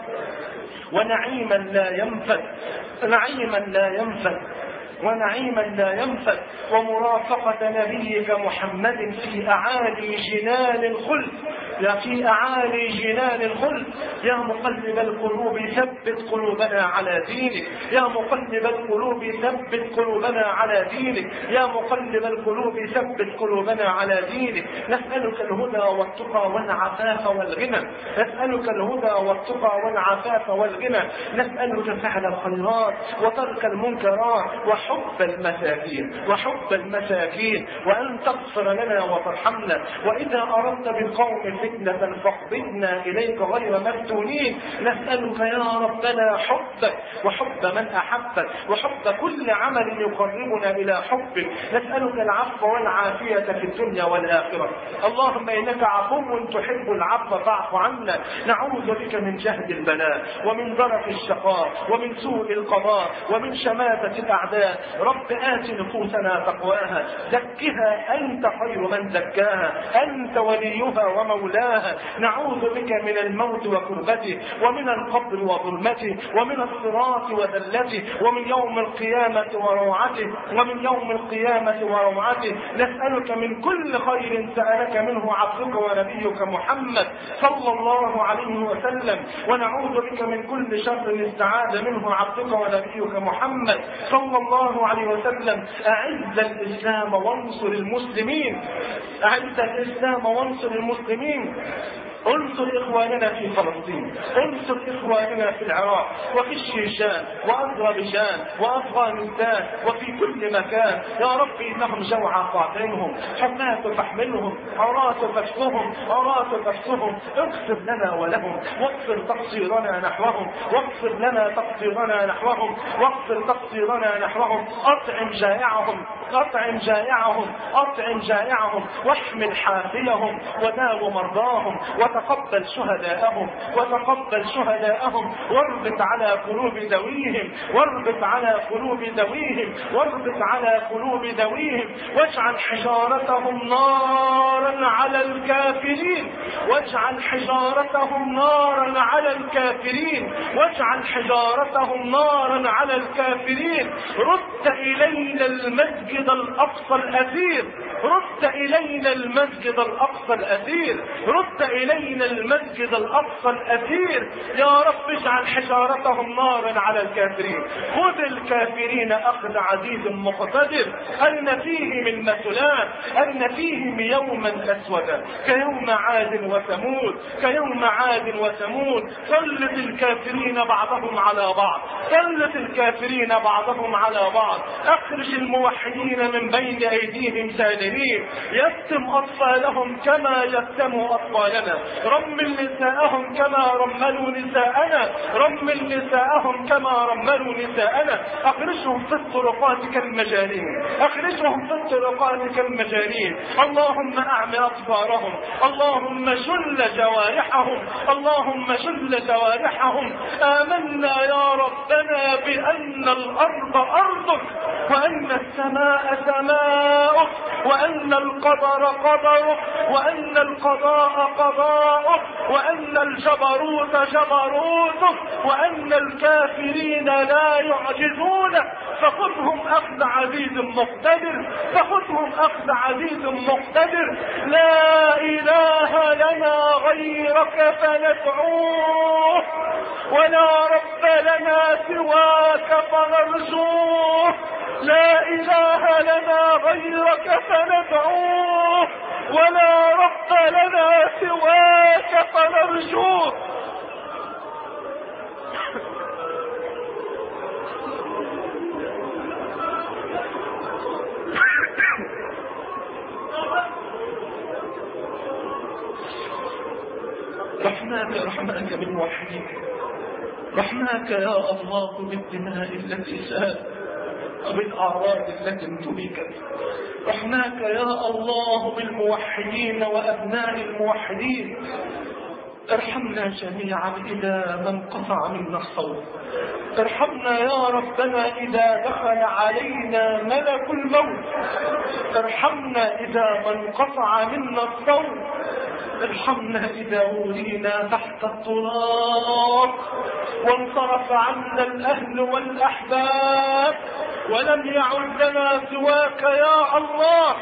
ونعيما لا ينفد نعيما لا ينفد ونعيما لا ينفد ومرافقة نبيك محمد في أعالي جنان الخلد يا في أعالي جنان الخلد. يا مقلب القلوب ثبت قلوبنا على دينك، يا مقلب القلوب ثبت قلوبنا على دينك، يا مقلب القلوب ثبت قلوبنا على دينك. نسألك الهدى والتقى والعفاف والغنى نسألك الهدى والتقى والعفاف والغنى. نسألك فعل الخيرات وترك المنكرات وحب المساكين وحب المساكين وأن تغفر لنا وترحمنا. وإذا أردت بالقوم فتنة فاقبضنا إليك غير مفتونين. نسألك يا ربنا حبك وحب من أحبك وحب كل عمل يقربنا إلى حبك. نسألك العفو والعافية في الدنيا والآخرة. اللهم إنك عفو تحب العفو فاعف عنا. نعوذ بك من جهد البلاء ومن ضرف الشقاء ومن سوء القضاء ومن شماتة الأعداء. رب آت نفوسنا تقواها زكها أنت خير من زكاها أنت وليها ومولاها. نعوذ بك من الموت وكربته ومن القبر وظلمته ومن الصراط وذلته ومن يوم القيامة وروعته ومن يوم القيامة وروعته. نسألك من كل خير سألك منه عبدك ونبيك محمد صلى الله عليه وسلم، ونعوذ بك من كل شر استعاذ منه عبدك ونبيك محمد صلى الله عليه وسلم. أعز الإسلام وانصر المسلمين أعز الإسلام وانصر المسلمين فلسطين، انصر إخواننا في فلسطين، انصر إخواننا في العراق وفي الشيشان وأذربيجان وأفغانستان وفي كل مكان. يا رب إنهم جوعى قاطعينهم، حماة تحملهم، عراة تفسهم، عراة تفسهم. اغفر لنا ولهم، واغفر تقصيرنا نحوهم، واغفر لنا تقصيرنا نحوهم، واغفر تقصيرنا نحوهم. أطعم جائعهم، أطعم جائعهم، أطعم جائعهم، واحمل حافلهم، وداو مرضاهم، وتقبل شهداءهم، وتقبل شهداءهم. واربط على قلوب ذويهم، واربط على قلوب ذويهم، واربط على قلوب ذويهم. واجعل حجارتهم نارا على الكافرين، واجعل حجارتهم نارا على الكافرين، واجعل حجارتهم نارا على الكافرين. رد إلينا المسجد الأقصى الأثير، رد إلينا المسجد الأقصى الأثير، رد إلينا المسجد الأقصى الأثير. يا رب اجعل حجارتهم نارا على الكافرين. خذ الكافرين أخذ عزيز مقتدر. أن فيهم المثلان، أن فيهم يوما أسودا كيوم عاد وثمود، كيوم عاد وثمود. سلط الكافرين بعضهم على بعض، سلط الكافرين بعضهم على بعض. أخرج الموحدين من بين أيديهم سالمين. يتم أطفالهم كما يتموا أطفالنا، رمل نساءهم كما رملوا نساءنا، رمل نساءهم كما رملوا نساءنا. أخرجهم في الطرقات كالمجانين، أخرجهم في الطرقات كالمجانين. اللهم أعمي أطفالهم، اللهم جل جوارحهم، اللهم جل جوارحهم. آمنا يا ربنا بأن الأرض أرضك، وأن السماء سماؤك، وأن القدر قدرك، وأن القضاء قضاءك، وأن الجبروت جبروتك، وأن الكافرين لا يعجزونك. فخذهم أخذ عزيز مقتدر، فخذهم أخذ عزيز مقتدر. لا إله لنا غيرك فندعوه، ولا رب لنا سواك فنرجوه. لا إله لنا غيرك فندعوه، ولا رب لنا سواك فنرجوه. رحماك رحماك بالموحدين، رحماك يا الله بالدماء التي سالت وبالأعراض التي انتهكت. رحماك يا الله بالموحدين وأبناء الموحدين. ارحمنا جميعا إذا ما انقطع منا الصوت، ارحمنا يا ربنا إذا دخل علينا ملك الموت، ارحمنا إذا ما انقطع منا الصوت، ارحمنا إذا ولينا تحت التراب وانصرف عنا الأهل والأحباب ولم يعد لنا سواك يا الله.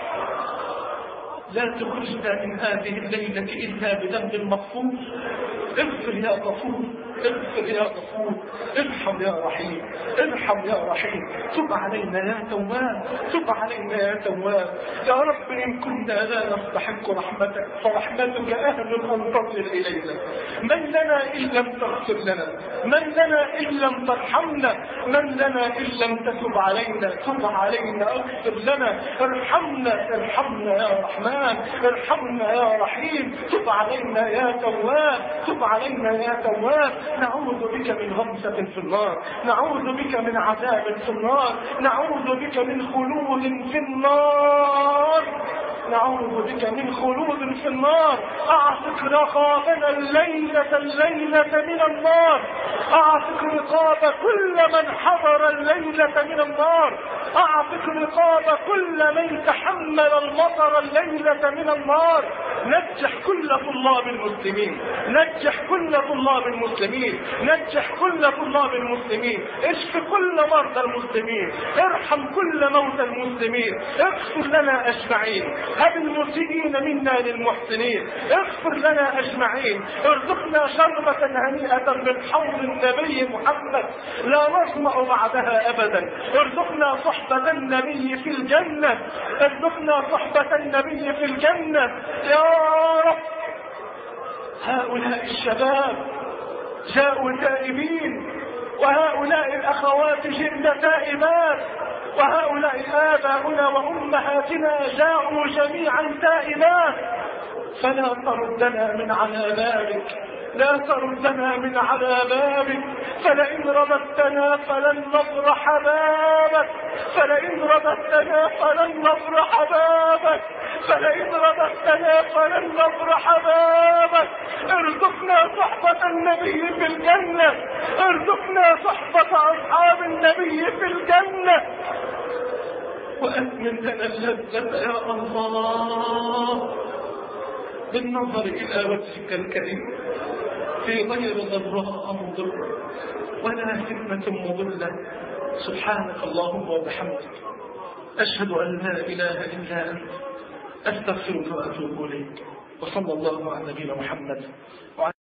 لا تخرجنا من هذه الليلة إلا بذنب مغفور. اغفر يا غفور، اغفر يا غفور، ارحم يا رحيم، ارحم يا رحيم. تب علينا يا تواب، تب علينا يا تواب. يا رب إن كنا لا نستحق رحمتك فرحمتك أهل أن تصل إلينا. من لنا إن لم تغفر لنا، من لنا إن لم ترحمنا، من لنا إن لم تتب علينا. تب علينا، اغفر لنا، ارحمنا، ارحمنا يا رحمن، ارحمنا يا رحيم. تب علينا يا تواب، تب علينا يا تواب. نعوذ بك من غمسة في النار، نعوذ بك من عذاب في النار، نعوذ بك من خلود في النار، نعوذ بك من خلود في النار. اعتق رقابنا الليلة الليلة من النار، اعتق رقاب كل من حضر الليلة من النار، اعتق رقاب كل من تحمل المطر الليلة من النار. نجح كل طلاب المسلمين، نجح كل طلاب المسلمين، نجح كل طلاب المسلمين. اشف كل مرضى المسلمين، ارحم كل موتى المسلمين. اغفر لنا اجمعين، هب المسيئين منا للمحسنين. اغفر لنا اجمعين، ارزقنا شربة هنيئة من حوض النبي محمد لا نظمأ بعدها ابدا. ارزقنا صحبة النبي في الجنة، ارزقنا صحبة النبي في الجنة يا رب. هؤلاء الشباب جاءوا تائبين، وهؤلاء الأخوات جئن تائبات، وهؤلاء آباؤنا وأمهاتنا جاءوا جميعا تائبات. فلا تردنا من على بابك، لا تردنا من على بابك، فلئن رددتنا فلن نفرح بابك، فلئن رددتنا فلن نفرح بابك، فلئن رددتنا فلن نفرح بابك. ارزقنا صحبة النبي في الجنة، ارزقنا صحبة أصحاب النبي في الجنة، وأتمن لنا اللذة يا الله بالنظر إلى وجهك الكريم في غير ضراء مضرة ولا فتنة مضلة. سبحانك اللهم وبحمدك، أشهد أن لا إله إلا أنت، أستغفرك وأتوب إليك، وصلى الله على نبينا محمد.